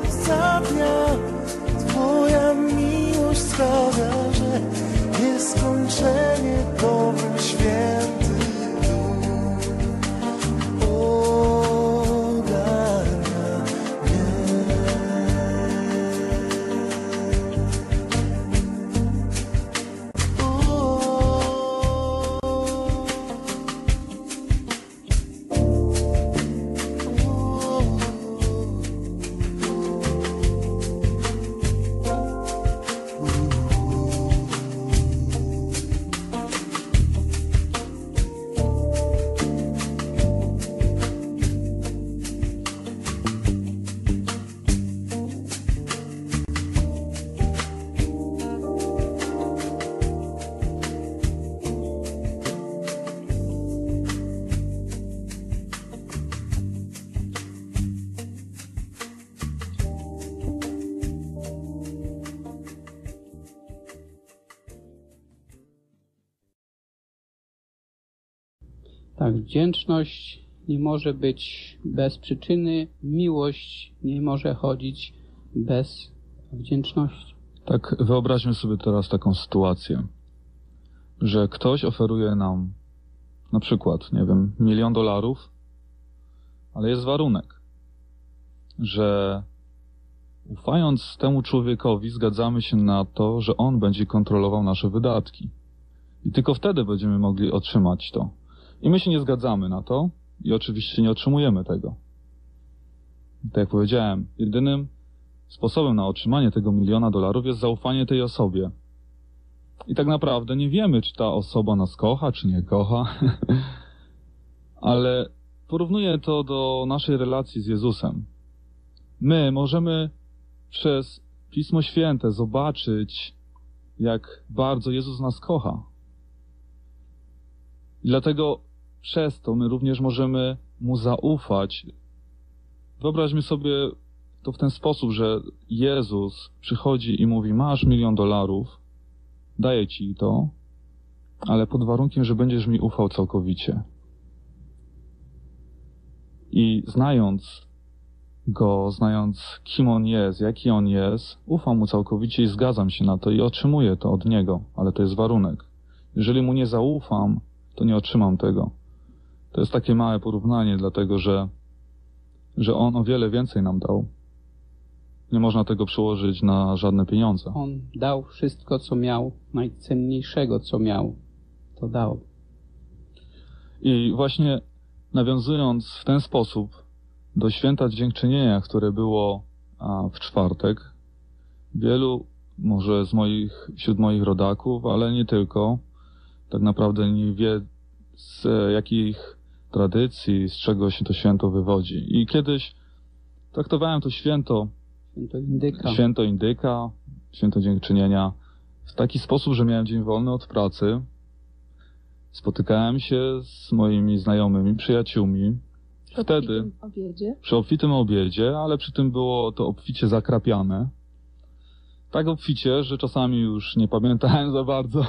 Tak, wdzięczność nie może być bez przyczyny, miłość nie może chodzić bez wdzięczności. Tak, wyobraźmy sobie teraz taką sytuację, że ktoś oferuje nam na przykład, nie wiem, $1 000 000, ale jest warunek, że ufając temu człowiekowi zgadzamy się na to, że on będzie kontrolował nasze wydatki. I tylko wtedy będziemy mogli otrzymać to. I my się nie zgadzamy na to i oczywiście nie otrzymujemy tego. Tak jak powiedziałem, jedynym sposobem na otrzymanie tego $1 000 000 jest zaufanie tej osobie. I tak naprawdę nie wiemy, czy ta osoba nas kocha, czy nie kocha. Ale porównuję to do naszej relacji z Jezusem. My możemy przez Pismo Święte zobaczyć, jak bardzo Jezus nas kocha. I dlatego przez to my również możemy Mu zaufać. Wyobraźmy sobie to w ten sposób, że Jezus przychodzi i mówi: masz $1 000 000, daję ci to, ale pod warunkiem, że będziesz mi ufał całkowicie. I znając Go, znając kim On jest, jaki On jest, ufam Mu całkowicie i zgadzam się na to i otrzymuję to od Niego, ale to jest warunek. Jeżeli Mu nie zaufam, to nie otrzymam tego. To jest takie małe porównanie, dlatego że On o wiele więcej nam dał. Nie można tego przełożyć na żadne pieniądze. On dał wszystko, co miał, najcenniejszego, co miał, to dał. I właśnie nawiązując w ten sposób do święta dziękczynienia, które było w czwartek, wielu może wśród moich rodaków, ale nie tylko, tak naprawdę nie wie, z jakich tradycji, z czego się to święto wywodzi. I kiedyś traktowałem to święto indyka, święto dziękczynienia w taki sposób, że miałem dzień wolny od pracy, spotykałem się z moimi znajomymi, przyjaciółmi. Wtedy przy obfitym obiedzie, ale przy tym było to obficie zakrapiane. Tak obficie, że czasami już nie pamiętałem za bardzo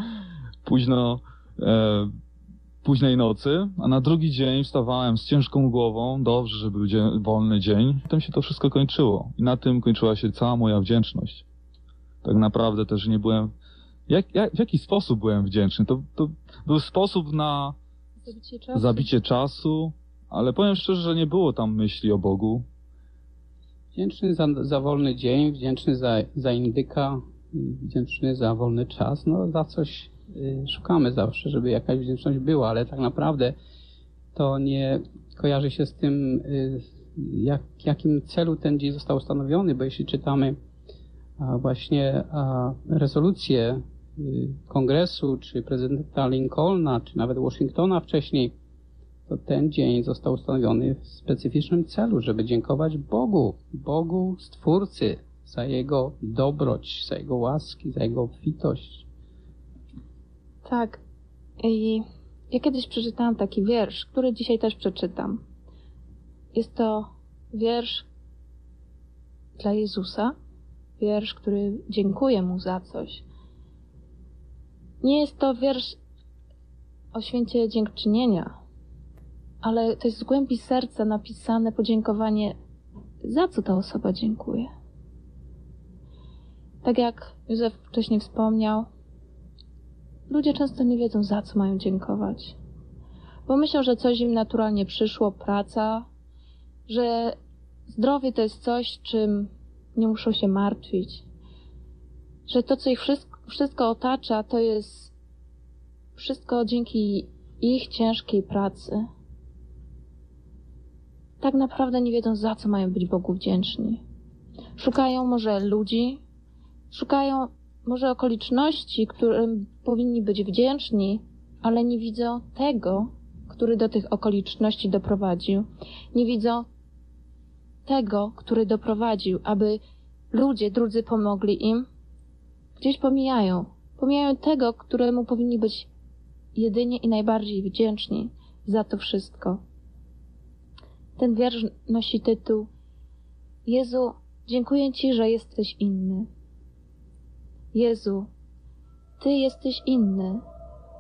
późnej nocy, a na drugi dzień wstawałem z ciężką głową, dobrze, że był wolny dzień. Potem się to wszystko kończyło i na tym kończyła się cała moja wdzięczność. Tak naprawdę też nie byłem... W jaki sposób byłem wdzięczny? To był sposób na zabicie czasu, ale powiem szczerze, że nie było tam myśli o Bogu. Wdzięczny za wolny dzień, wdzięczny za indyka, wdzięczny za wolny czas. No za coś szukamy zawsze, żeby jakaś wdzięczność była, ale tak naprawdę to nie kojarzy się z tym, jakim celu ten dzień został ustanowiony, bo jeśli czytamy właśnie rezolucję Kongresu, czy prezydenta Lincolna, czy nawet Washingtona wcześniej, to ten dzień został ustanowiony w specyficznym celu, żeby dziękować Bogu Stwórcy za Jego dobroć, za Jego łaski, za Jego obfitość. Tak. I ja kiedyś przeczytałam taki wiersz, który dzisiaj też przeczytam. Jest to wiersz dla Jezusa, wiersz, który dziękuje Mu za coś. Nie jest to wiersz o święcie dziękczynienia, ale to jest z głębi serca napisane podziękowanie, za co ta osoba dziękuje. Tak jak Józef wcześniej wspomniał, ludzie często nie wiedzą, za co mają dziękować. Bo myślą, że coś im naturalnie przyszło, praca, że zdrowie to jest coś, czym nie muszą się martwić. Że to, co ich wszystko otacza, to jest wszystko dzięki ich ciężkiej pracy. Tak naprawdę nie wiedzą, za co mają być Bogu wdzięczni. Szukają może ludzi, szukają może okoliczności, którym powinni być wdzięczni, ale nie widzą tego, który do tych okoliczności doprowadził. Nie widzą tego, który doprowadził, aby ludzie drudzy pomogli im. Gdzieś pomijają tego, któremu powinni być jedynie i najbardziej wdzięczni za to wszystko. Ten wiersz nosi tytuł: Jezu, dziękuję Ci, że jesteś inny. Jezu, Ty jesteś inny.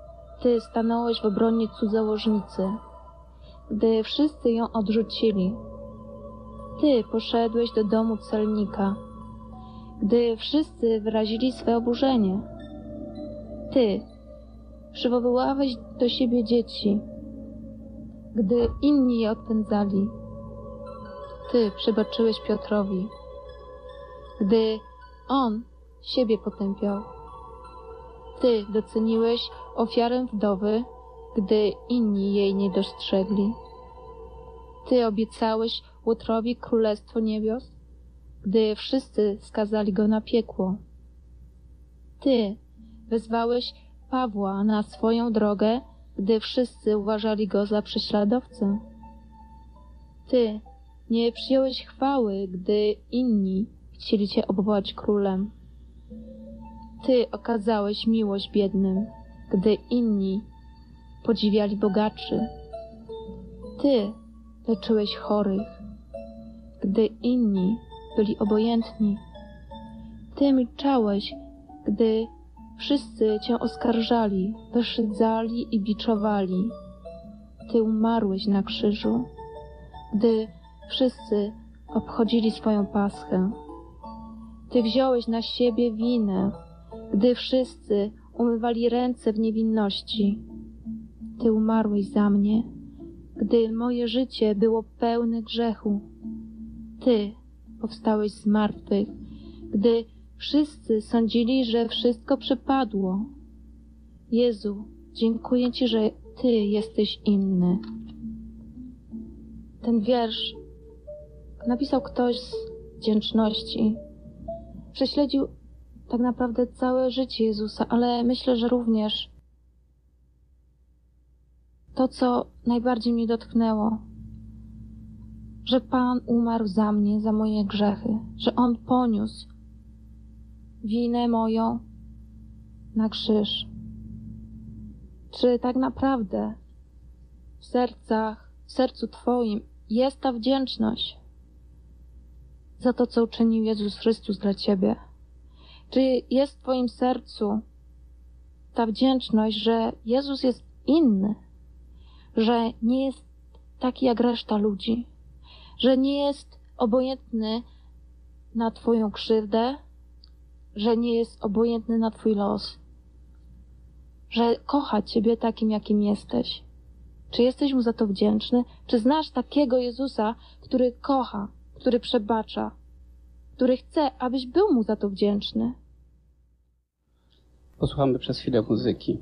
Ty stanąłeś w obronie cudzołożnicy, gdy wszyscy ją odrzucili. Ty poszedłeś do domu celnika, gdy wszyscy wyrazili swe oburzenie. Ty przywoływałeś do siebie dzieci, gdy inni je odpędzali. Ty przebaczyłeś Piotrowi, gdy on siebie potępiał. Ty doceniłeś ofiarę wdowy, gdy inni jej nie dostrzegli. Ty obiecałeś Łotrowi królestwo niebios, gdy wszyscy skazali go na piekło. Ty wezwałeś Pawła na swoją drogę, gdy wszyscy uważali go za prześladowcę. Ty nie przyjąłeś chwały, gdy inni chcieli cię obwołać królem. Ty okazałeś miłość biednym, gdy inni podziwiali bogaczy. Ty leczyłeś chorych, gdy inni byli obojętni. Ty milczałeś, gdy wszyscy cię oskarżali, wyszydzali i biczowali. Ty umarłeś na krzyżu, gdy wszyscy obchodzili swoją paschę. Ty wziąłeś na siebie winę, gdy wszyscy umywali ręce w niewinności. Ty umarłeś za mnie, gdy moje życie było pełne grzechu. Ty powstałeś z martwych, gdy wszyscy sądzili, że wszystko przepadło. Jezu, dziękuję Ci, że Ty jesteś inny. Ten wiersz napisał ktoś z wdzięczności. Prześledził tak naprawdę całe życie Jezusa, ale myślę, że również to, co najbardziej mnie dotknęło, że Pan umarł za mnie, za moje grzechy, że On poniósł winę moją na krzyż. Czy tak naprawdę w sercu Twoim jest ta wdzięczność za to, co uczynił Jezus Chrystus dla Ciebie? Czy jest w Twoim sercu ta wdzięczność, że Jezus jest inny, że nie jest taki jak reszta ludzi, że nie jest obojętny na Twoją krzywdę, że nie jest obojętny na Twój los, że kocha Ciebie takim, jakim jesteś? Czy jesteś Mu za to wdzięczny? Czy znasz takiego Jezusa, który kocha, który przebacza, który chce, abyś był Mu za to wdzięczny? Posłuchamy przez chwilę muzyki.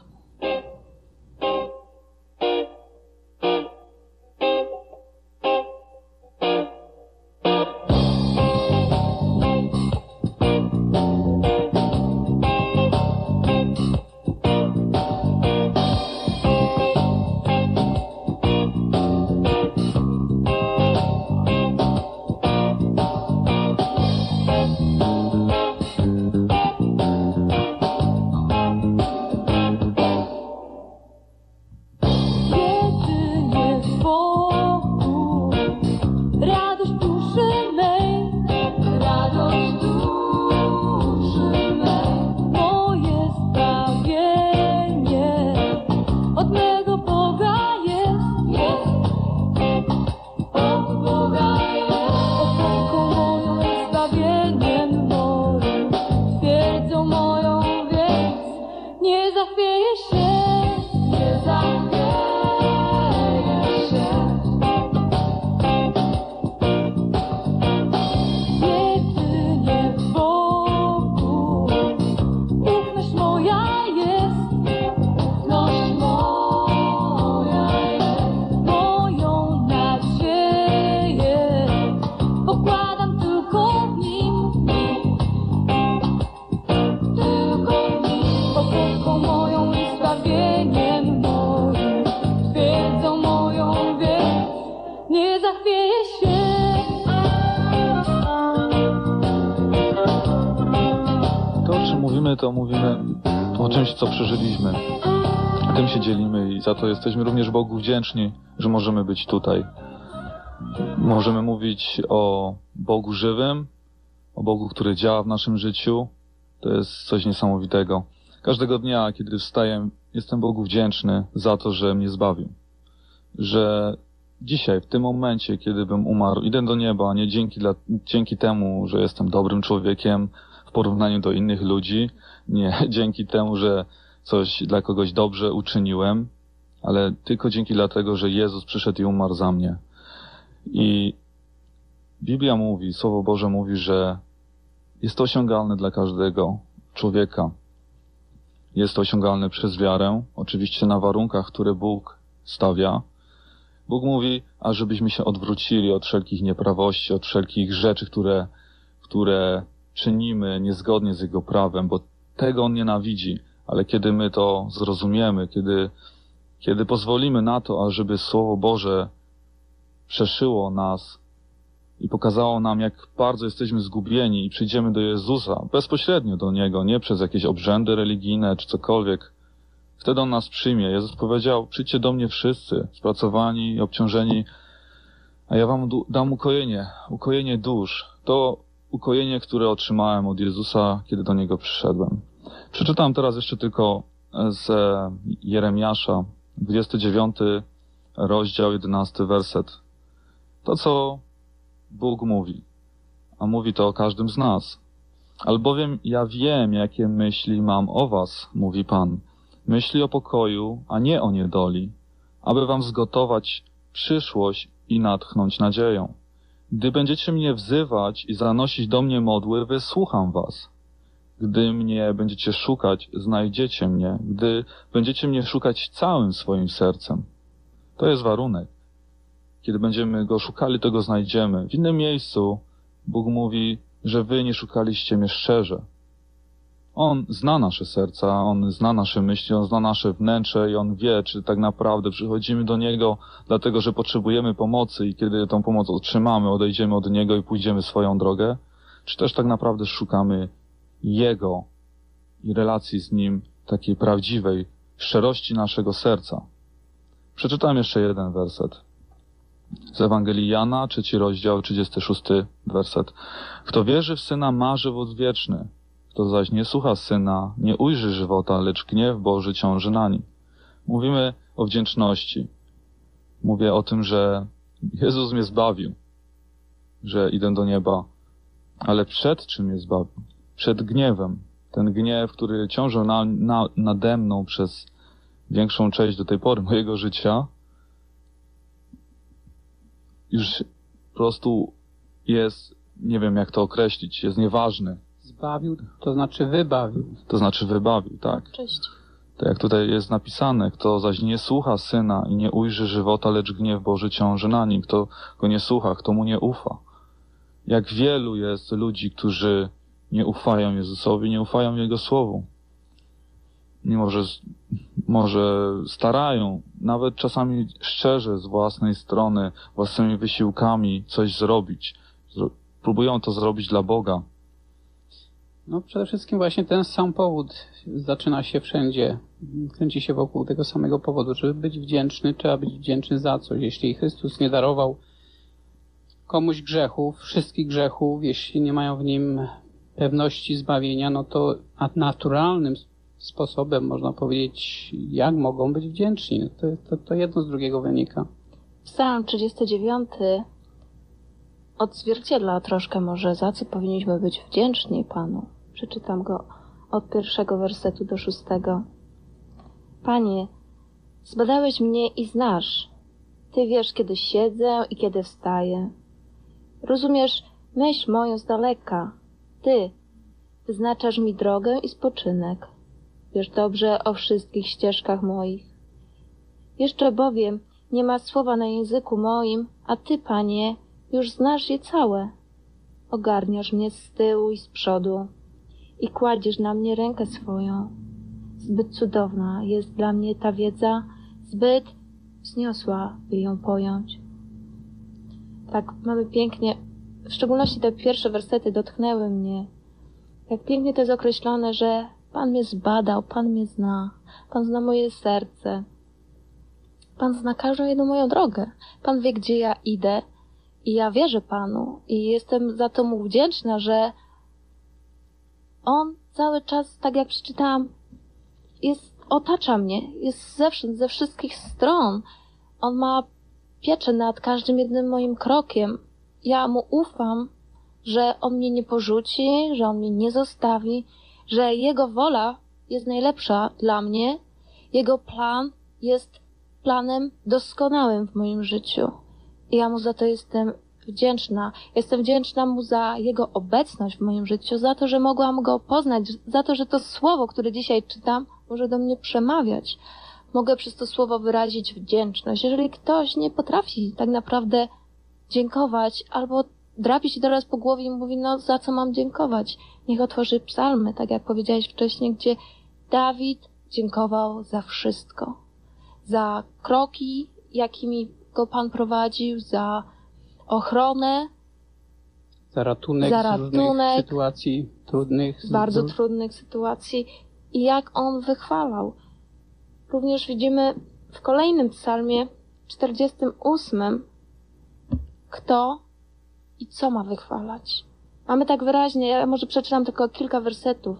To mówimy o czymś, co przeżyliśmy. Tym się dzielimy i za to jesteśmy również Bogu wdzięczni, że możemy być tutaj. Możemy mówić o Bogu żywym, o Bogu, który działa w naszym życiu. To jest coś niesamowitego. Każdego dnia, kiedy wstaję jestem Bogu wdzięczny za to, że mnie zbawił. Że dzisiaj, w tym momencie, kiedy bym umarł, idę do nieba, nie dzięki temu, że jestem dobrym człowiekiem w porównaniu do innych ludzi, nie dzięki temu, że coś dla kogoś dobrze uczyniłem, ale tylko dzięki dlatego, że Jezus przyszedł i umarł za mnie. I Biblia mówi, Słowo Boże mówi, że jest to osiągalne dla każdego człowieka. Jest to osiągalne przez wiarę, oczywiście na warunkach, które Bóg stawia. Bóg mówi, ażebyśmy się odwrócili od wszelkich nieprawości, od wszelkich rzeczy, które czynimy niezgodnie z Jego prawem, bo tego On nienawidzi. Ale kiedy my to zrozumiemy, kiedy pozwolimy na to, ażeby Słowo Boże przeszyło nas i pokazało nam, jak bardzo jesteśmy zgubieni i przyjdziemy do Jezusa, bezpośrednio do Niego, nie przez jakieś obrzędy religijne czy cokolwiek, wtedy On nas przyjmie. Jezus powiedział, przyjdźcie do mnie wszyscy, spracowani i obciążeni, a ja wam dam ukojenie dusz. To ukojenie, które otrzymałem od Jezusa, kiedy do Niego przyszedłem. Przeczytam teraz jeszcze tylko z Jeremiasza, 29 rozdział, 11 werset. To, co Bóg mówi, a mówi to o każdym z nas. Albowiem ja wiem, jakie myśli mam o was, mówi Pan. Myśli o pokoju, a nie o niedoli, aby wam zgotować przyszłość i natchnąć nadzieją. Gdy będziecie mnie wzywać i zanosić do mnie modły, wysłucham was. Gdy mnie będziecie szukać, znajdziecie mnie. Gdy będziecie mnie szukać całym swoim sercem. To jest warunek. Kiedy będziemy Go szukali, to Go znajdziemy. W innym miejscu Bóg mówi, że wy nie szukaliście mnie szczerze. On zna nasze serca, On zna nasze myśli, On zna nasze wnętrze i On wie, czy tak naprawdę przychodzimy do Niego dlatego, że potrzebujemy pomocy i kiedy tą pomoc otrzymamy, odejdziemy od Niego i pójdziemy swoją drogę, czy też tak naprawdę szukamy Jego i relacji z Nim, takiej prawdziwej szczerości naszego serca. Przeczytam jeszcze jeden werset. Z Ewangelii Jana, 3 rozdział, 36 werset. Kto wierzy w Syna ma żywot wieczny. Kto zaś nie słucha Syna, nie ujrzy żywota, lecz gniew Boży ciąży na nim. Mówimy o wdzięczności. Mówię o tym, że Jezus mnie zbawił, że idę do nieba. Ale przed czym mnie zbawił? Przed gniewem. Ten gniew, który ciążył nade mną przez większą część do tej pory mojego życia, już po prostu jest, nie wiem jak to określić, jest nieważny. Zbawił, to znaczy wybawił. To znaczy wybawił, tak. Cześć. Tak jak tutaj jest napisane, kto zaś nie słucha Syna i nie ujrzy żywota, lecz gniew Boży ciąży na nim. Kto go nie słucha, kto mu nie ufa. Jak wielu jest ludzi, którzy nie ufają Jezusowi, nie ufają Jego Słowu. Mimo, że może starają, nawet czasami szczerze z własnej strony, własnymi wysiłkami coś zrobić. Próbują to zrobić dla Boga. No przede wszystkim właśnie ten sam powód zaczyna się wszędzie. Kręci się wokół tego samego powodu. Żeby być wdzięczny, trzeba być wdzięczny za coś. Jeśli Chrystus nie darował komuś grzechów, wszystkich grzechów, jeśli nie mają w nim pewności zbawienia, no to naturalnym sposobem można powiedzieć, jak mogą być wdzięczni. To jedno z drugiego wynika. Psalm 39 odzwierciedla troszkę może, za co powinniśmy być wdzięczni Panu. Przeczytam go od 1 wersetu do 6. Panie, zbadałeś mnie i znasz. Ty wiesz, kiedy siedzę i kiedy wstaję. Rozumiesz myśl moją z daleka. Ty wyznaczasz mi drogę i spoczynek. Wiesz dobrze o wszystkich ścieżkach moich. Jeszcze bowiem nie ma słowa na języku moim, a Ty, Panie, już znasz je całe. Ogarniasz mnie z tyłu i z przodu i kładziesz na mnie rękę swoją. Zbyt cudowna jest dla mnie ta wiedza, zbyt wzniosła, by ją pojąć. Tak mamy pięknie, w szczególności te pierwsze wersety dotknęły mnie. Jak pięknie to jest określone, że Pan mnie zbadał, Pan mnie zna, Pan zna moje serce. Pan zna każdą jedną moją drogę. Pan wie, gdzie ja idę i ja wierzę Panu i jestem za to Mu wdzięczna, że On cały czas, tak jak przeczytałam, jest otacza mnie, jest zewsząd, ze wszystkich stron. On ma pieczę nad każdym jednym moim krokiem. Ja mu ufam, że on mnie nie porzuci, że on mnie nie zostawi, że jego wola jest najlepsza dla mnie. Jego plan jest planem doskonałym w moim życiu. I ja mu za to jestem wdzięczna. Jestem wdzięczna mu za jego obecność w moim życiu, za to, że mogłam go poznać, za to, że to słowo, które dzisiaj czytam, może do mnie przemawiać. Mogę przez to słowo wyrazić wdzięczność. Jeżeli ktoś nie potrafi tak naprawdę dziękować, albo drapi się teraz po głowie i mówi, no za co mam dziękować? Niech otworzy psalmy, tak jak powiedziałeś wcześniej, gdzie Dawid dziękował za wszystko. Za kroki, jakimi go Pan prowadził, za ochronę, za ratunek z różnych sytuacji trudnych. Bardzo trudnych sytuacji i jak on wychwalał. Również widzimy w kolejnym psalmie, 48, kto i co ma wychwalać. Mamy tak wyraźnie, ja może przeczytam tylko kilka wersetów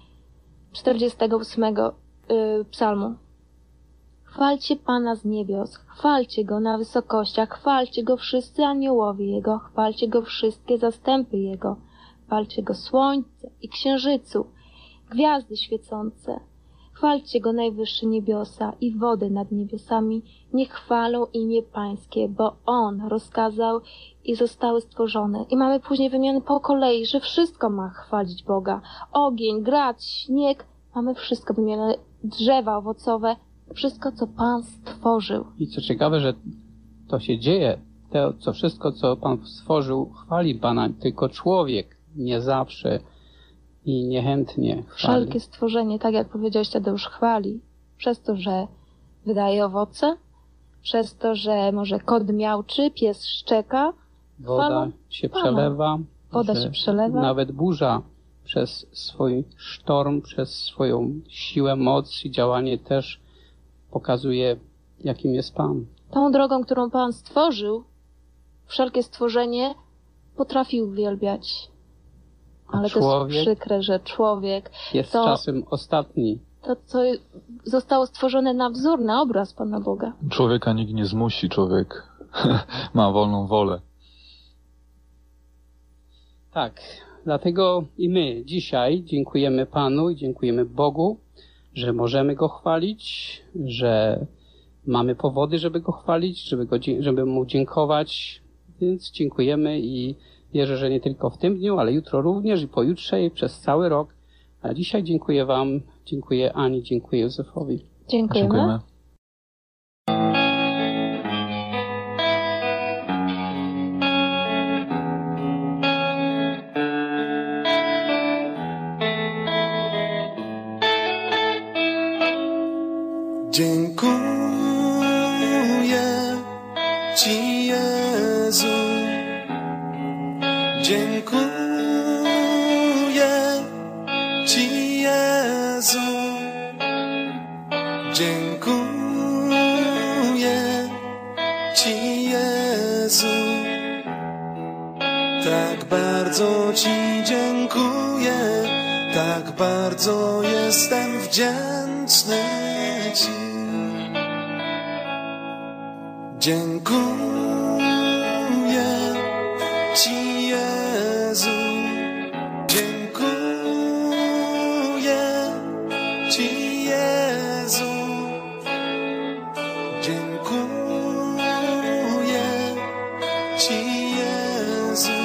48 psalmu. Chwalcie Pana z niebios, chwalcie Go na wysokościach, chwalcie Go wszyscy aniołowie Jego, chwalcie Go wszystkie zastępy Jego, chwalcie Go słońce i księżycu, gwiazdy świecące, chwalcie Go najwyższe niebiosa i wody nad niebiosami, niech chwalą imię Pańskie, bo On rozkazał i zostały stworzone. I mamy później wymiany po kolei, że wszystko ma chwalić Boga. Ogień, grad, śnieg, mamy wszystko wymienione, drzewa owocowe, wszystko, co Pan stworzył. I co ciekawe, że to się dzieje, to wszystko, co Pan stworzył, chwali Pana, tylko człowiek nie zawsze i niechętnie chwali. Wszelkie stworzenie, tak jak powiedziałeś, Tadeusz, chwali. Przez to, że wydaje owoce, przez to, że może kot miauczy, pies szczeka. Woda się przelewa. Woda się przelewa. Nawet burza przez swój sztorm, przez swoją siłę, moc i działanie też pokazuje, jakim jest Pan. Tą drogą, którą Pan stworzył, wszelkie stworzenie potrafi uwielbiać. Ale to jest przykre, że człowiek jest czasem ostatni. To, co zostało stworzone na wzór, na obraz Pana Boga. Człowieka nikt nie zmusi, człowiek ma wolną wolę. Tak, dlatego i my dzisiaj dziękujemy Panu i dziękujemy Bogu, że możemy Go chwalić, że mamy powody, żeby Go chwalić, żeby Mu dziękować, więc dziękujemy i wierzę, że nie tylko w tym dniu, ale jutro również i pojutrze i przez cały rok. A dzisiaj dziękuję Wam, dziękuję Ani, dziękuję Józefowi. Dziękujemy. Dziękuję Ci, Jezu. Dziękuję Ci, Jezu. Dziękuję Ci, Jezu. Tak bardzo Ci dziękuję, tak bardzo jestem wdzięczny Ci. Dziękuję Ci, Jezu. Dziękuję Ci, Jezu. Dziękuję Ci, Jezu.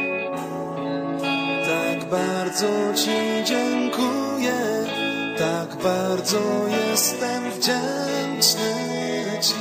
Tak bardzo Ci dziękuję, tak bardzo jestem wdzięczny Ci.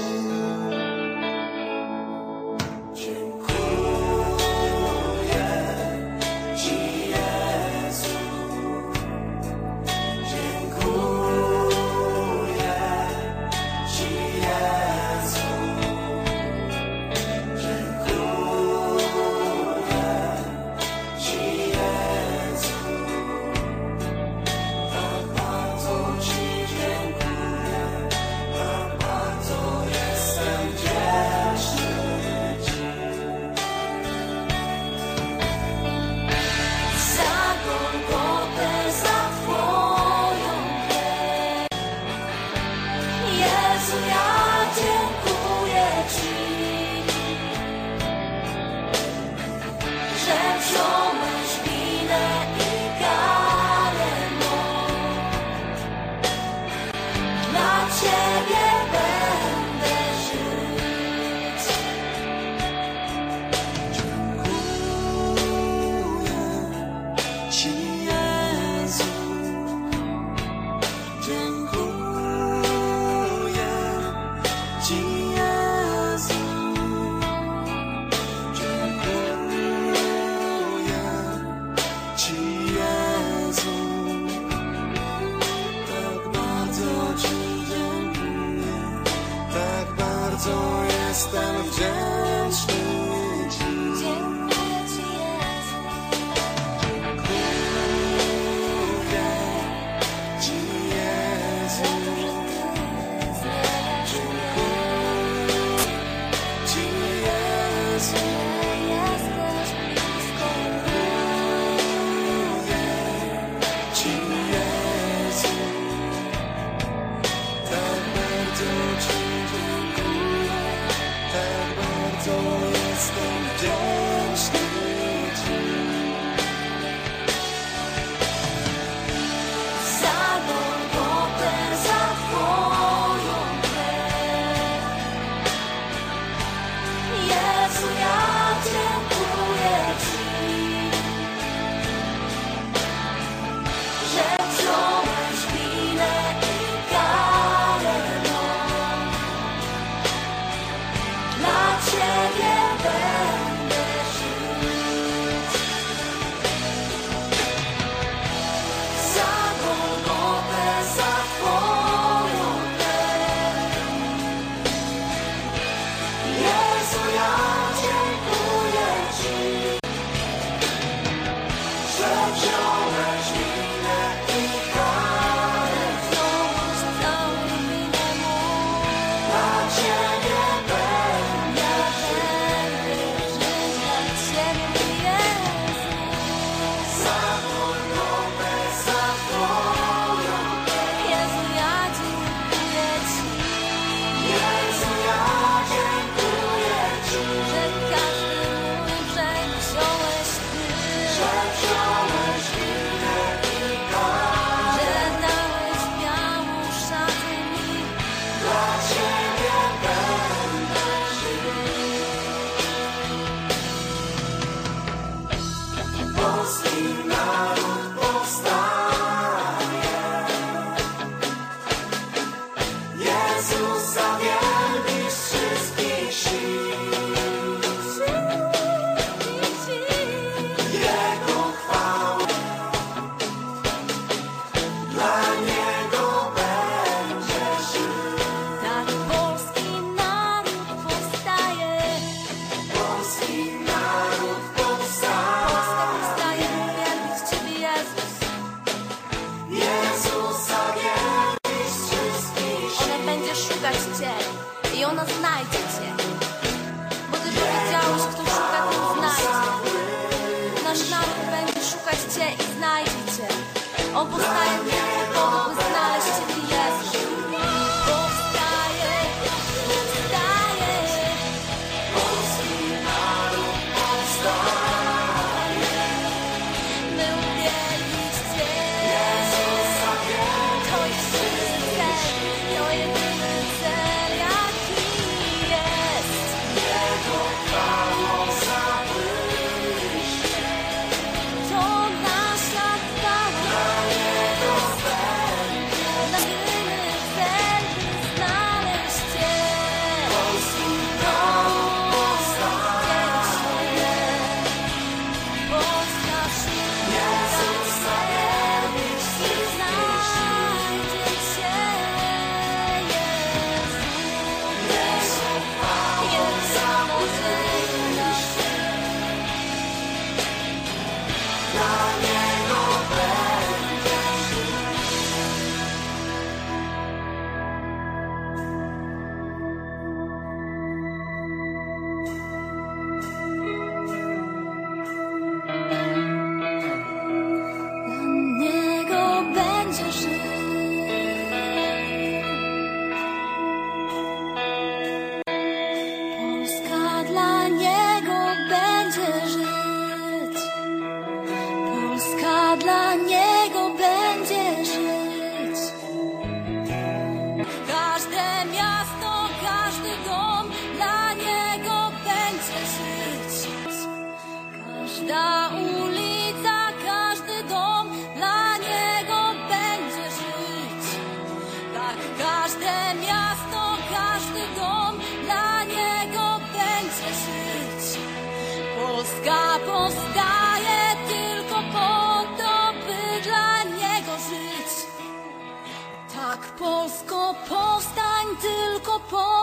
Polsko, powstań tylko po to,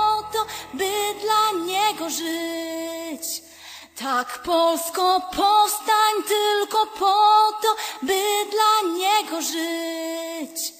by dla Niego żyć. Tak, Polsko, powstań tylko po to, by dla Niego żyć.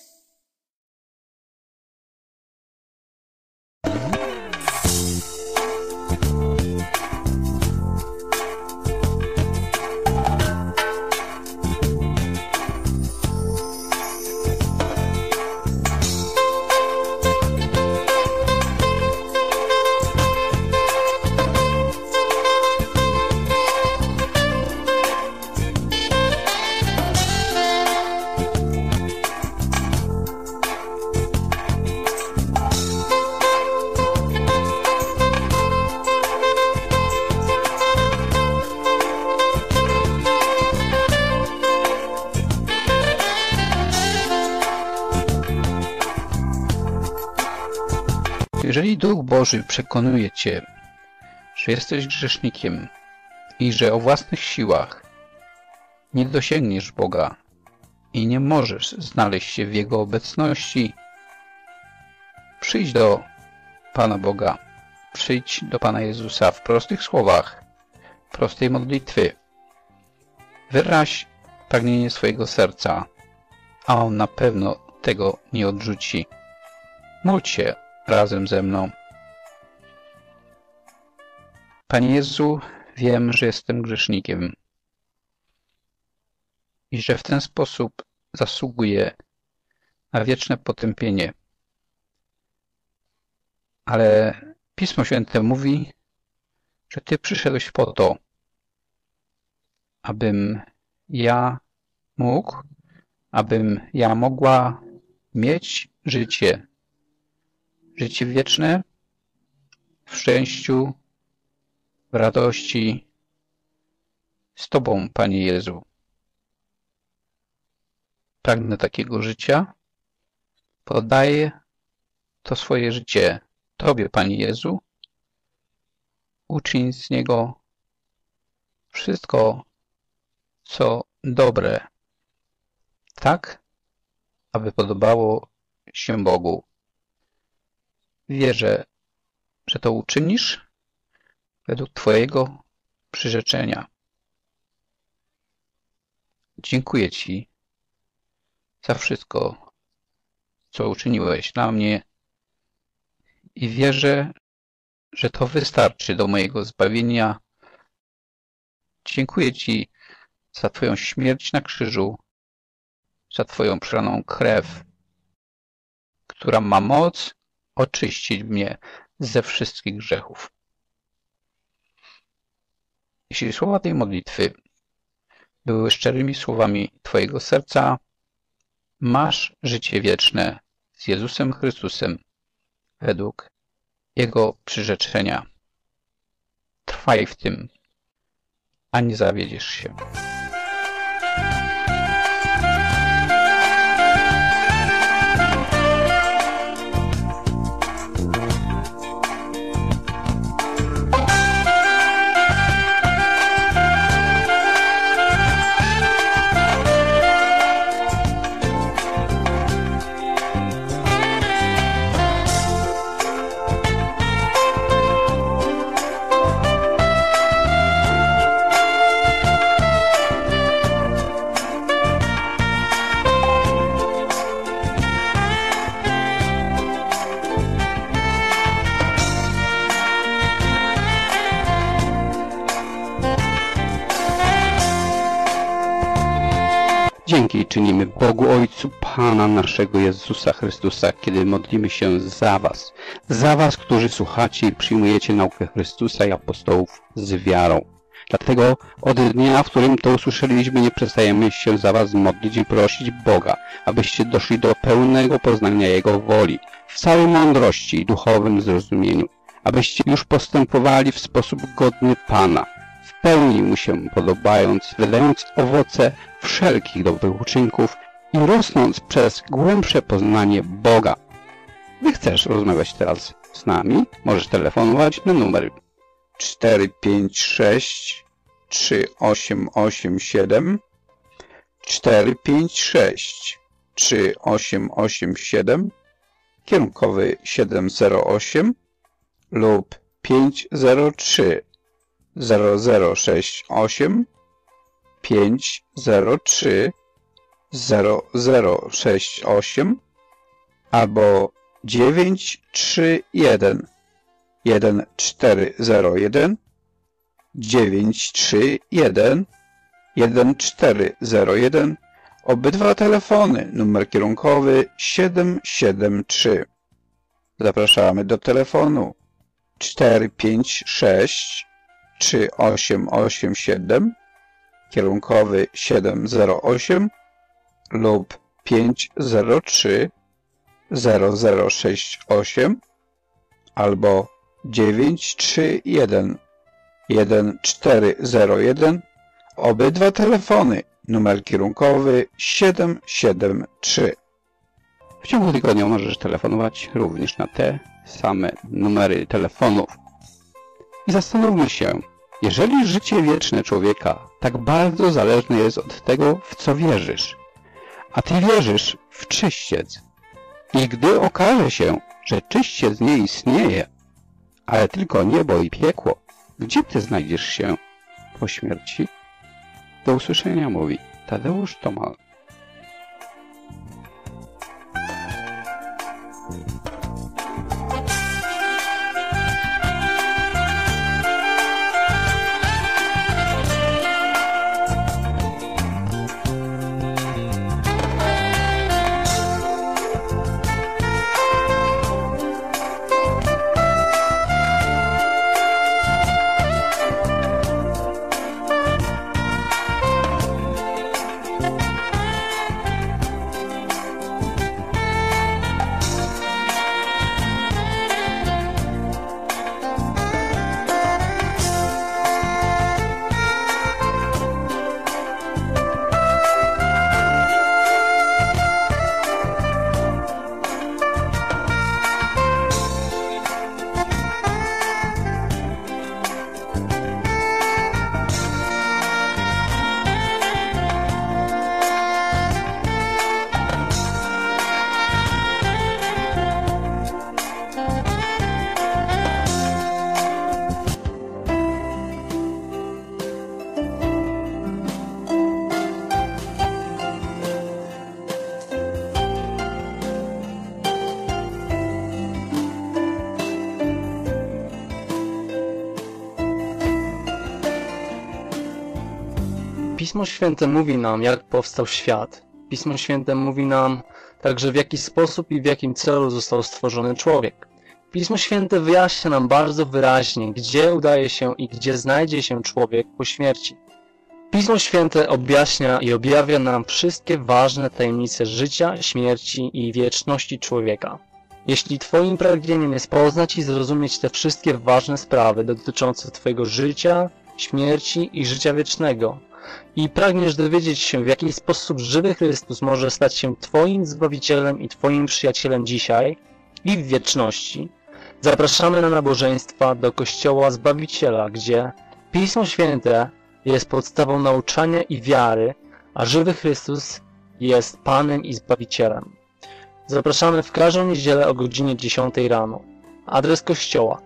Jeżeli Duch Boży przekonuje Cię, że jesteś grzesznikiem i że o własnych siłach nie dosięgniesz Boga i nie możesz znaleźć się w Jego obecności, przyjdź do Pana Boga, przyjdź do Pana Jezusa w prostych słowach, prostej modlitwy. Wyraź pragnienie swojego serca, a On na pewno tego nie odrzuci. Módl się razem ze mną. Panie Jezu, wiem, że jestem grzesznikiem i że w ten sposób zasługuję na wieczne potępienie. Ale Pismo Święte mówi, że Ty przyszedłeś po to, abym ja mógł, abym ja mogła mieć życie wieczne w szczęściu, w radości z Tobą, Panie Jezu. Pragnę takiego życia. Poddaję to swoje życie Tobie, Panie Jezu. Uczyń z niego wszystko, co dobre, tak, aby podobało się Bogu. Wierzę, że to uczynisz według Twojego przyrzeczenia. Dziękuję Ci za wszystko, co uczyniłeś dla mnie i wierzę, że to wystarczy do mojego zbawienia. Dziękuję Ci za Twoją śmierć na krzyżu, za Twoją przelaną krew, która ma moc oczyścić mnie ze wszystkich grzechów. Jeśli słowa tej modlitwy były szczerymi słowami Twojego serca, masz życie wieczne z Jezusem Chrystusem według Jego przyrzeczenia. Trwaj w tym, a nie zawiedziesz się. Dzięki czynimy Bogu Ojcu Pana naszego Jezusa Chrystusa, kiedy modlimy się za Was, którzy słuchacie i przyjmujecie naukę Chrystusa i apostołów z wiarą. Dlatego od dnia, w którym to usłyszeliśmy, nie przestajemy się za Was modlić i prosić Boga, abyście doszli do pełnego poznania Jego woli, w całej mądrości i duchowym zrozumieniu, abyście już postępowali w sposób godny Pana, w pełni Mu się podobając, wydając owoce wszelkich dobrych uczynków i rosnąc przez głębsze poznanie Boga. Gdy chcesz rozmawiać teraz z nami, możesz telefonować na numer 456 3887 456 3887 kierunkowy 708 lub 503 0068 503 0068 albo 931 1401 931 1401. Obydwa telefony, numer kierunkowy 773. Zapraszamy do telefonu 456 3887, kierunkowy 708 lub 503 0068 albo 931 1401. Obydwa telefony, numer kierunkowy 773. W ciągu tygodnia możesz telefonować również na te same numery telefonów. I zastanówmy się, jeżeli życie wieczne człowieka tak bardzo zależne jest od tego, w co wierzysz, a ty wierzysz w czyściec, i gdy okaże się, że czyściec nie istnieje, ale tylko niebo i piekło, gdzie ty znajdziesz się po śmierci? Do usłyszenia, mówi Tadeusz Tomal. Pismo Święte mówi nam, jak powstał świat. Pismo Święte mówi nam także, w jaki sposób i w jakim celu został stworzony człowiek. Pismo Święte wyjaśnia nam bardzo wyraźnie, gdzie udaje się i gdzie znajdzie się człowiek po śmierci. Pismo Święte objaśnia i objawia nam wszystkie ważne tajemnice życia, śmierci i wieczności człowieka. Jeśli Twoim pragnieniem jest poznać i zrozumieć te wszystkie ważne sprawy dotyczące Twojego życia, śmierci i życia wiecznego, i pragniesz dowiedzieć się, w jaki sposób żywy Chrystus może stać się Twoim Zbawicielem i Twoim przyjacielem dzisiaj i w wieczności, zapraszamy na nabożeństwa do Kościoła Zbawiciela, gdzie Pismo Święte jest podstawą nauczania i wiary, a żywy Chrystus jest Panem i Zbawicielem. Zapraszamy w każdą niedzielę o godzinie 10 rano. Adres kościoła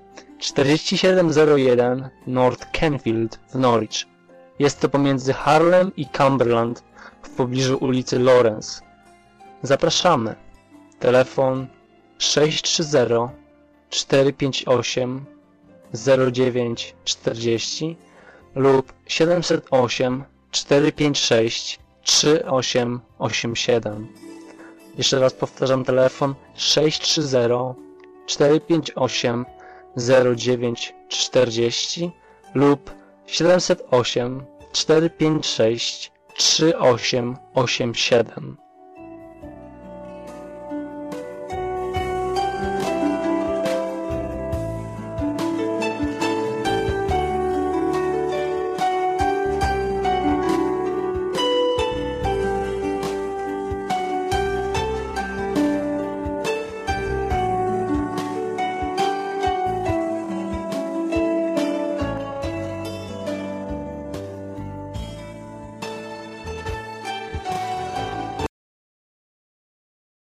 4701 North Kenfield w Norwich. Jest to pomiędzy Harlem i Cumberland w pobliżu ulicy Lawrence. Zapraszamy. Telefon 630 458 0940 lub 708 456 3887. Jeszcze raz powtarzam, telefon 630 458 0940 lub 708 456 3887.